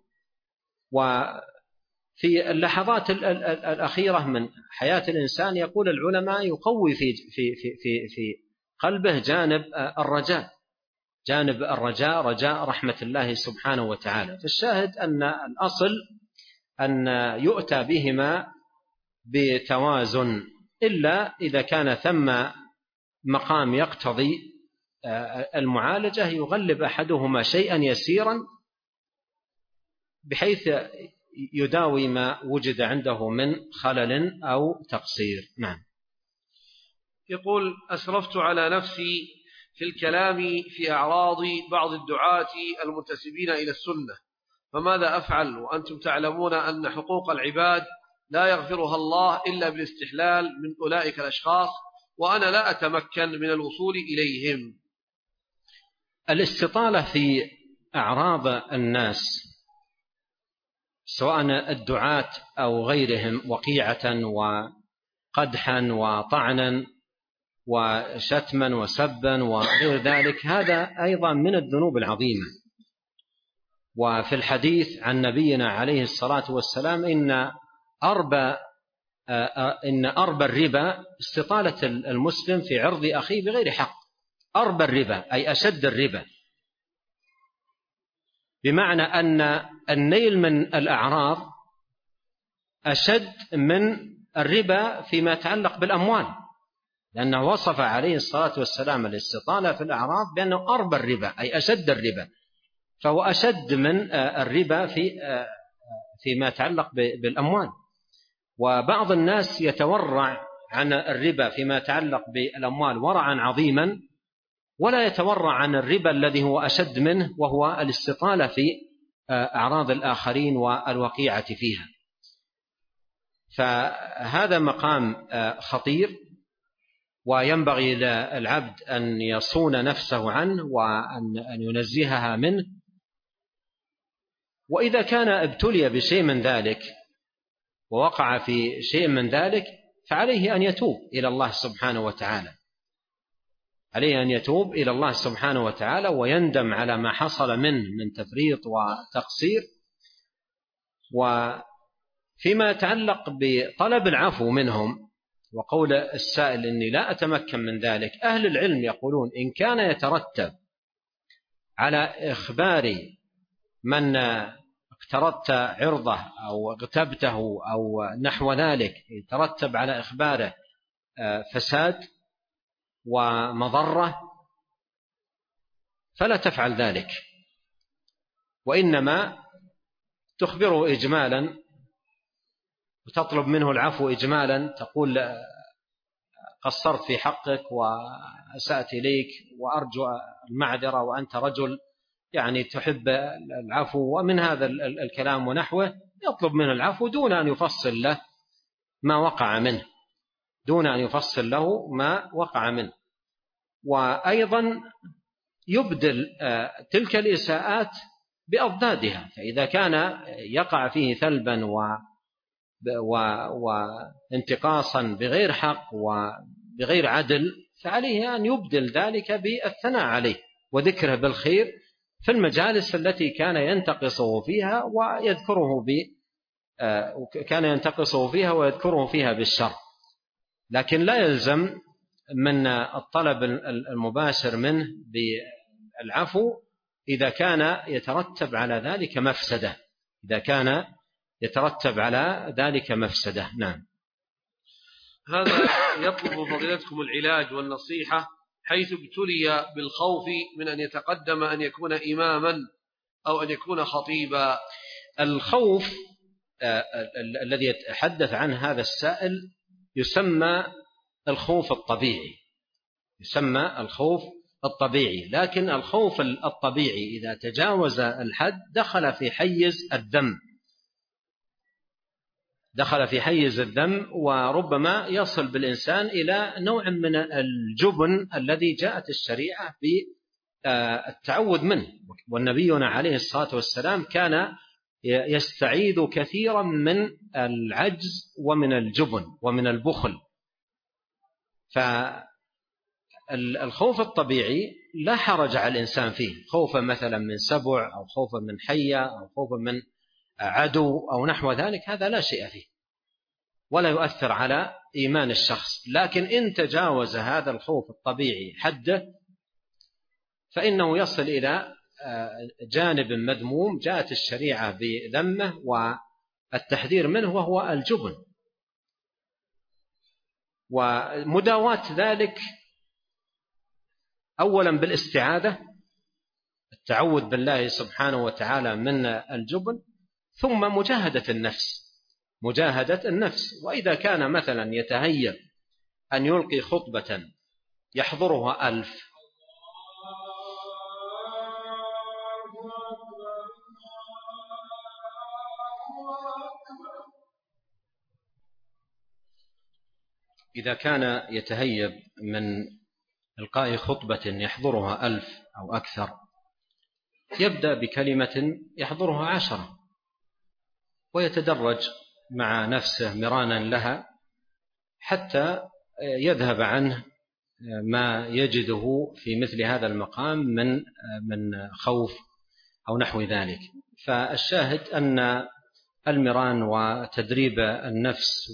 وفي اللحظات الأخيرة من حياة الإنسان يقول العلماء يقوي في, في, في, في, في قلبه جانب الرجاء، جانب الرجاء رجاء رحمة الله سبحانه وتعالى. فالشاهد أن الأصل أن يؤتى بهما بتوازن، إلا إذا كان ثم مقام يقتضي المعالجة يغلب أحدهما شيئا يسيرا بحيث يداوي ما وجد عنده من خلل أو تقصير. نعم. يقول: أسرفت على نفسي في الكلام في أعراض بعض الدعاة المنتسبين إلى السنة، فماذا أفعل وأنتم تعلمون أن حقوق العباد لا يغفرها الله إلا بالاستحلال من أولئك الأشخاص، وأنا لا أتمكن من الوصول إليهم؟ الاستطالة في أعراض الناس سواء الدعاة أو غيرهم وقيعة وقدحا وطعنا وشتما وسبا وغير ذلك، هذا أيضا من الذنوب العظيمة. وفي الحديث عن نبينا عليه الصلاة والسلام إن أربى إن أربى الربا استطالة المسلم في عرض أخيه بغير حق. أربى الربا أي أشد الربا، بمعنى أن النيل من الأعراض أشد من الربا فيما يتعلق بالأموال، لأنه وصف عليه الصلاة والسلام الاستطالة في الأعراض بأنه أربى الربا أي أشد الربا، فهو أشد من الربا في فيما يتعلق بالأموال. وبعض الناس يتورع عن الربا فيما يتعلق بالأموال ورعا عظيما، ولا يتورع عن الربا الذي هو أشد منه، وهو الاستطالة في أعراض الآخرين والوقيعة فيها. فهذا مقام خطير، وينبغي للعبد أن يصون نفسه عنه وأن ينزهها منه. وإذا كان ابتلي بشيء من ذلك ووقع في شيء من ذلك فعليه أن يتوب إلى الله سبحانه وتعالى، عليه أن يتوب إلى الله سبحانه وتعالى ويندم على ما حصل منه من تفريط وتقصير. وفيما يتعلق بطلب العفو منهم وقول السائل إني لا أتمكن من ذلك، أهل العلم يقولون إن كان يترتب على إخبار من اقترضت عرضه أو اغتبته أو نحو ذلك، يترتب على إخباره فساد ومضرة، فلا تفعل ذلك، وإنما تخبره إجمالا وتطلب منه العفو إجمالا، تقول قصرت في حقك وأسأت إليك وأرجو المعذرة وأنت رجل يعني تحب العفو، ومن هذا الكلام ونحوه يطلب منه العفو دون أن يفصل له ما وقع منه، دون أن يفصل له ما وقع منه. وأيضا يبدل تلك الإساءات بأضدادها، فإذا كان يقع فيه ثلبا وانتقاصا بغير حق وبغير عدل، فعليه أن يبدل ذلك بالثناء عليه وذكره بالخير في المجالس التي كان ينتقصه فيها ويذكره ب كان ينتقصه فيها ويذكره فيها بالشر. لكن لا يلزم من الطلب المباشر منه بالعفو إذا كان يترتب على ذلك مفسدة، إذا كان يترتب على ذلك مفسدة. نعم. هذا يطلب فضيلتكم العلاج والنصيحة، حيث ابتلي بالخوف من أن يتقدم أن يكون إماما أو أن يكون خطيبا. الخوف الذي يتحدث عنه هذا السائل يسمى الخوف الطبيعي، يسمى الخوف الطبيعي، لكن الخوف الطبيعي إذا تجاوز الحد دخل في حيز الذم، دخل في حيز الذم، وربما يصل بالإنسان إلى نوع من الجبن الذي جاءت الشريعة بالتعوذ منه. والنبينا عليه الصلاة والسلام كان يستعيذ كثيرا من العجز ومن الجبن ومن البخل. فالخوف الطبيعي لا حرج على الإنسان فيه، خوفا مثلا من سبع أو خوفا من حية أو خوفا من عدو أو نحو ذلك، هذا لا شيء فيه ولا يؤثر على إيمان الشخص. لكن إن تجاوز هذا الخوف الطبيعي حده فإنه يصل إلى جانب مذموم جاءت الشريعة بذمه والتحذير منه، وهو الجبن. ومداواة ذلك أولا بالاستعاذة، التعوذ بالله سبحانه وتعالى من الجبن، ثم مجاهدة النفس مجاهدة النفس. وإذا كان مثلا يتهيأ أن يلقي خطبة يحضرها ألف إذا كان يتهيب من إلقاء خطبة يحضرها ألف أو أكثر، يبدأ بكلمة يحضرها عشرة، ويتدرج مع نفسه مرانا لها حتى يذهب عنه ما يجده في مثل هذا المقام من من خوف أو نحو ذلك. فالشاهد أن المران وتدريب النفس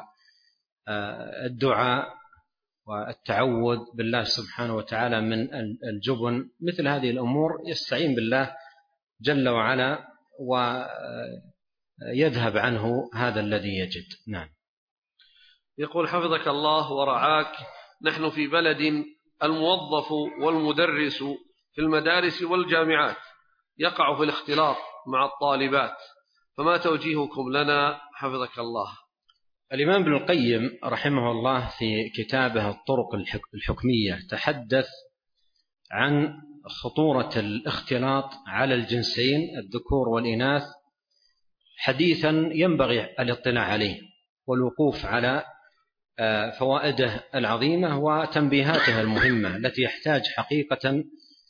والدعاء والتعوذ بالله سبحانه وتعالى من الجبن، مثل هذه الأمور يستعين بالله جل وعلا ويذهب عنه هذا الذي يجد. نعم. يقول حفظك الله ورعاك، نحن في بلد الموظف والمدرس في المدارس والجامعات يقع في الاختلاط مع الطالبات، فما توجيهكم لنا حفظك الله؟ الإمام ابن القيم رحمه الله في كتابه الطرق الحكمية تحدث عن خطورة الاختلاط على الجنسين الذكور والإناث حديثا ينبغي الاطلاع عليه والوقوف على فوائده العظيمة وتنبيهاتها المهمة التي يحتاج حقيقة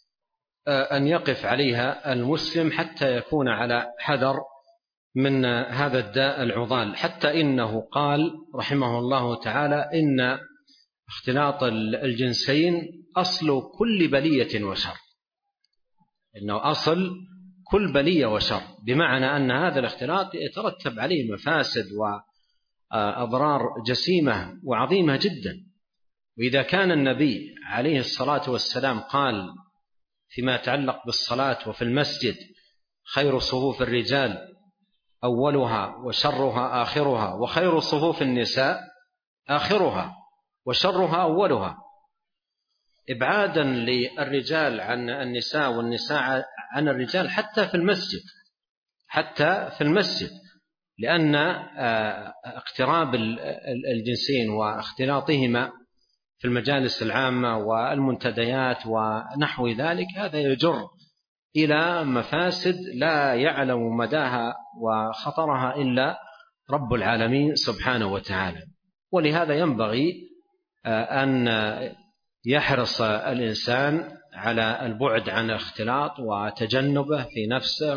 أن يقف عليها المسلم حتى يكون على حذر من هذا الداء العضال. حتى إنه قال رحمه الله تعالى إن اختلاط الجنسين أصل كل بلية وشر، إنه أصل كل بلية وشر، بمعنى أن هذا الاختلاط يترتب عليه مفاسد وأضرار جسيمة وعظيمة جدا. وإذا كان النبي عليه الصلاة والسلام قال فيما يتعلق بالصلاة وفي المسجد خير صفوف الرجال أولها وشرها آخرها، وخير صفوف النساء آخرها وشرها أولها، إبعادا للرجال عن النساء والنساء عن الرجال حتى في المسجد حتى في المسجد لأن اقتراب الجنسين واختلاطهما في المجالس العامة والمنتديات ونحو ذلك هذا يجر إلى مفاسد لا يعلم مداها وخطرها إلا رب العالمين سبحانه وتعالى. ولهذا ينبغي أن يحرص الإنسان على البعد عن الاختلاط وتجنبه في نفسه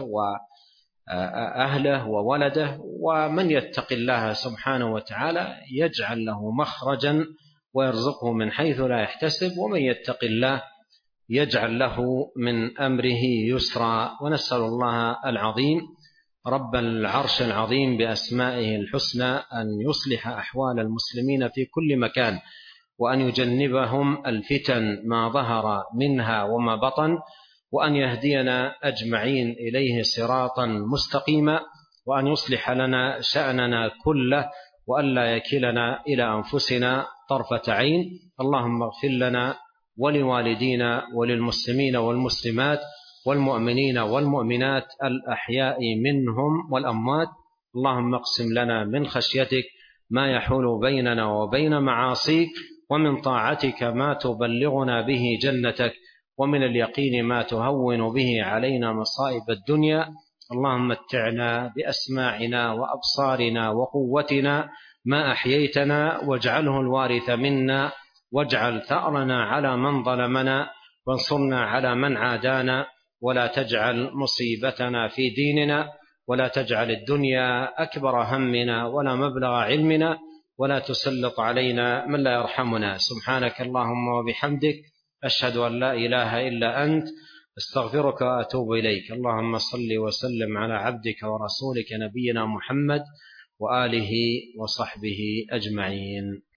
وأهله وولده، ومن يتق الله سبحانه وتعالى يجعل له مخرجا ويرزقه من حيث لا يحتسب، ومن يتق الله يجعل له من أمره يسرا. ونسأل الله العظيم رب العرش العظيم بأسمائه الحسنى أن يصلح أحوال المسلمين في كل مكان، وأن يجنبهم الفتن ما ظهر منها وما بطن، وأن يهدينا أجمعين إليه صراطا مستقيما، وأن يصلح لنا شأننا كله، وأن لا يكلنا إلى أنفسنا طرفة عين. اللهم اغفر لنا ولوالدينا وللمسلمين والمسلمات والمؤمنين والمؤمنات الأحياء منهم والأموات. اللهم اقسم لنا من خشيتك ما يحول بيننا وبين معاصيك، ومن طاعتك ما تبلغنا به جنتك، ومن اليقين ما تهون به علينا مصائب الدنيا. اللهم متعنا بأسماعنا وأبصارنا وقوتنا ما أحييتنا، واجعله الوارث منا، واجعل ثأرنا على من ظلمنا، وانصرنا على من عادانا، ولا تجعل مصيبتنا في ديننا، ولا تجعل الدنيا أكبر همنا ولا مبلغ علمنا، ولا تسلط علينا من لا يرحمنا. سبحانك اللهم وبحمدك، أشهد أن لا إله إلا أنت، استغفرك وأتوب إليك. اللهم صل وسلم على عبدك ورسولك نبينا محمد وآله وصحبه أجمعين.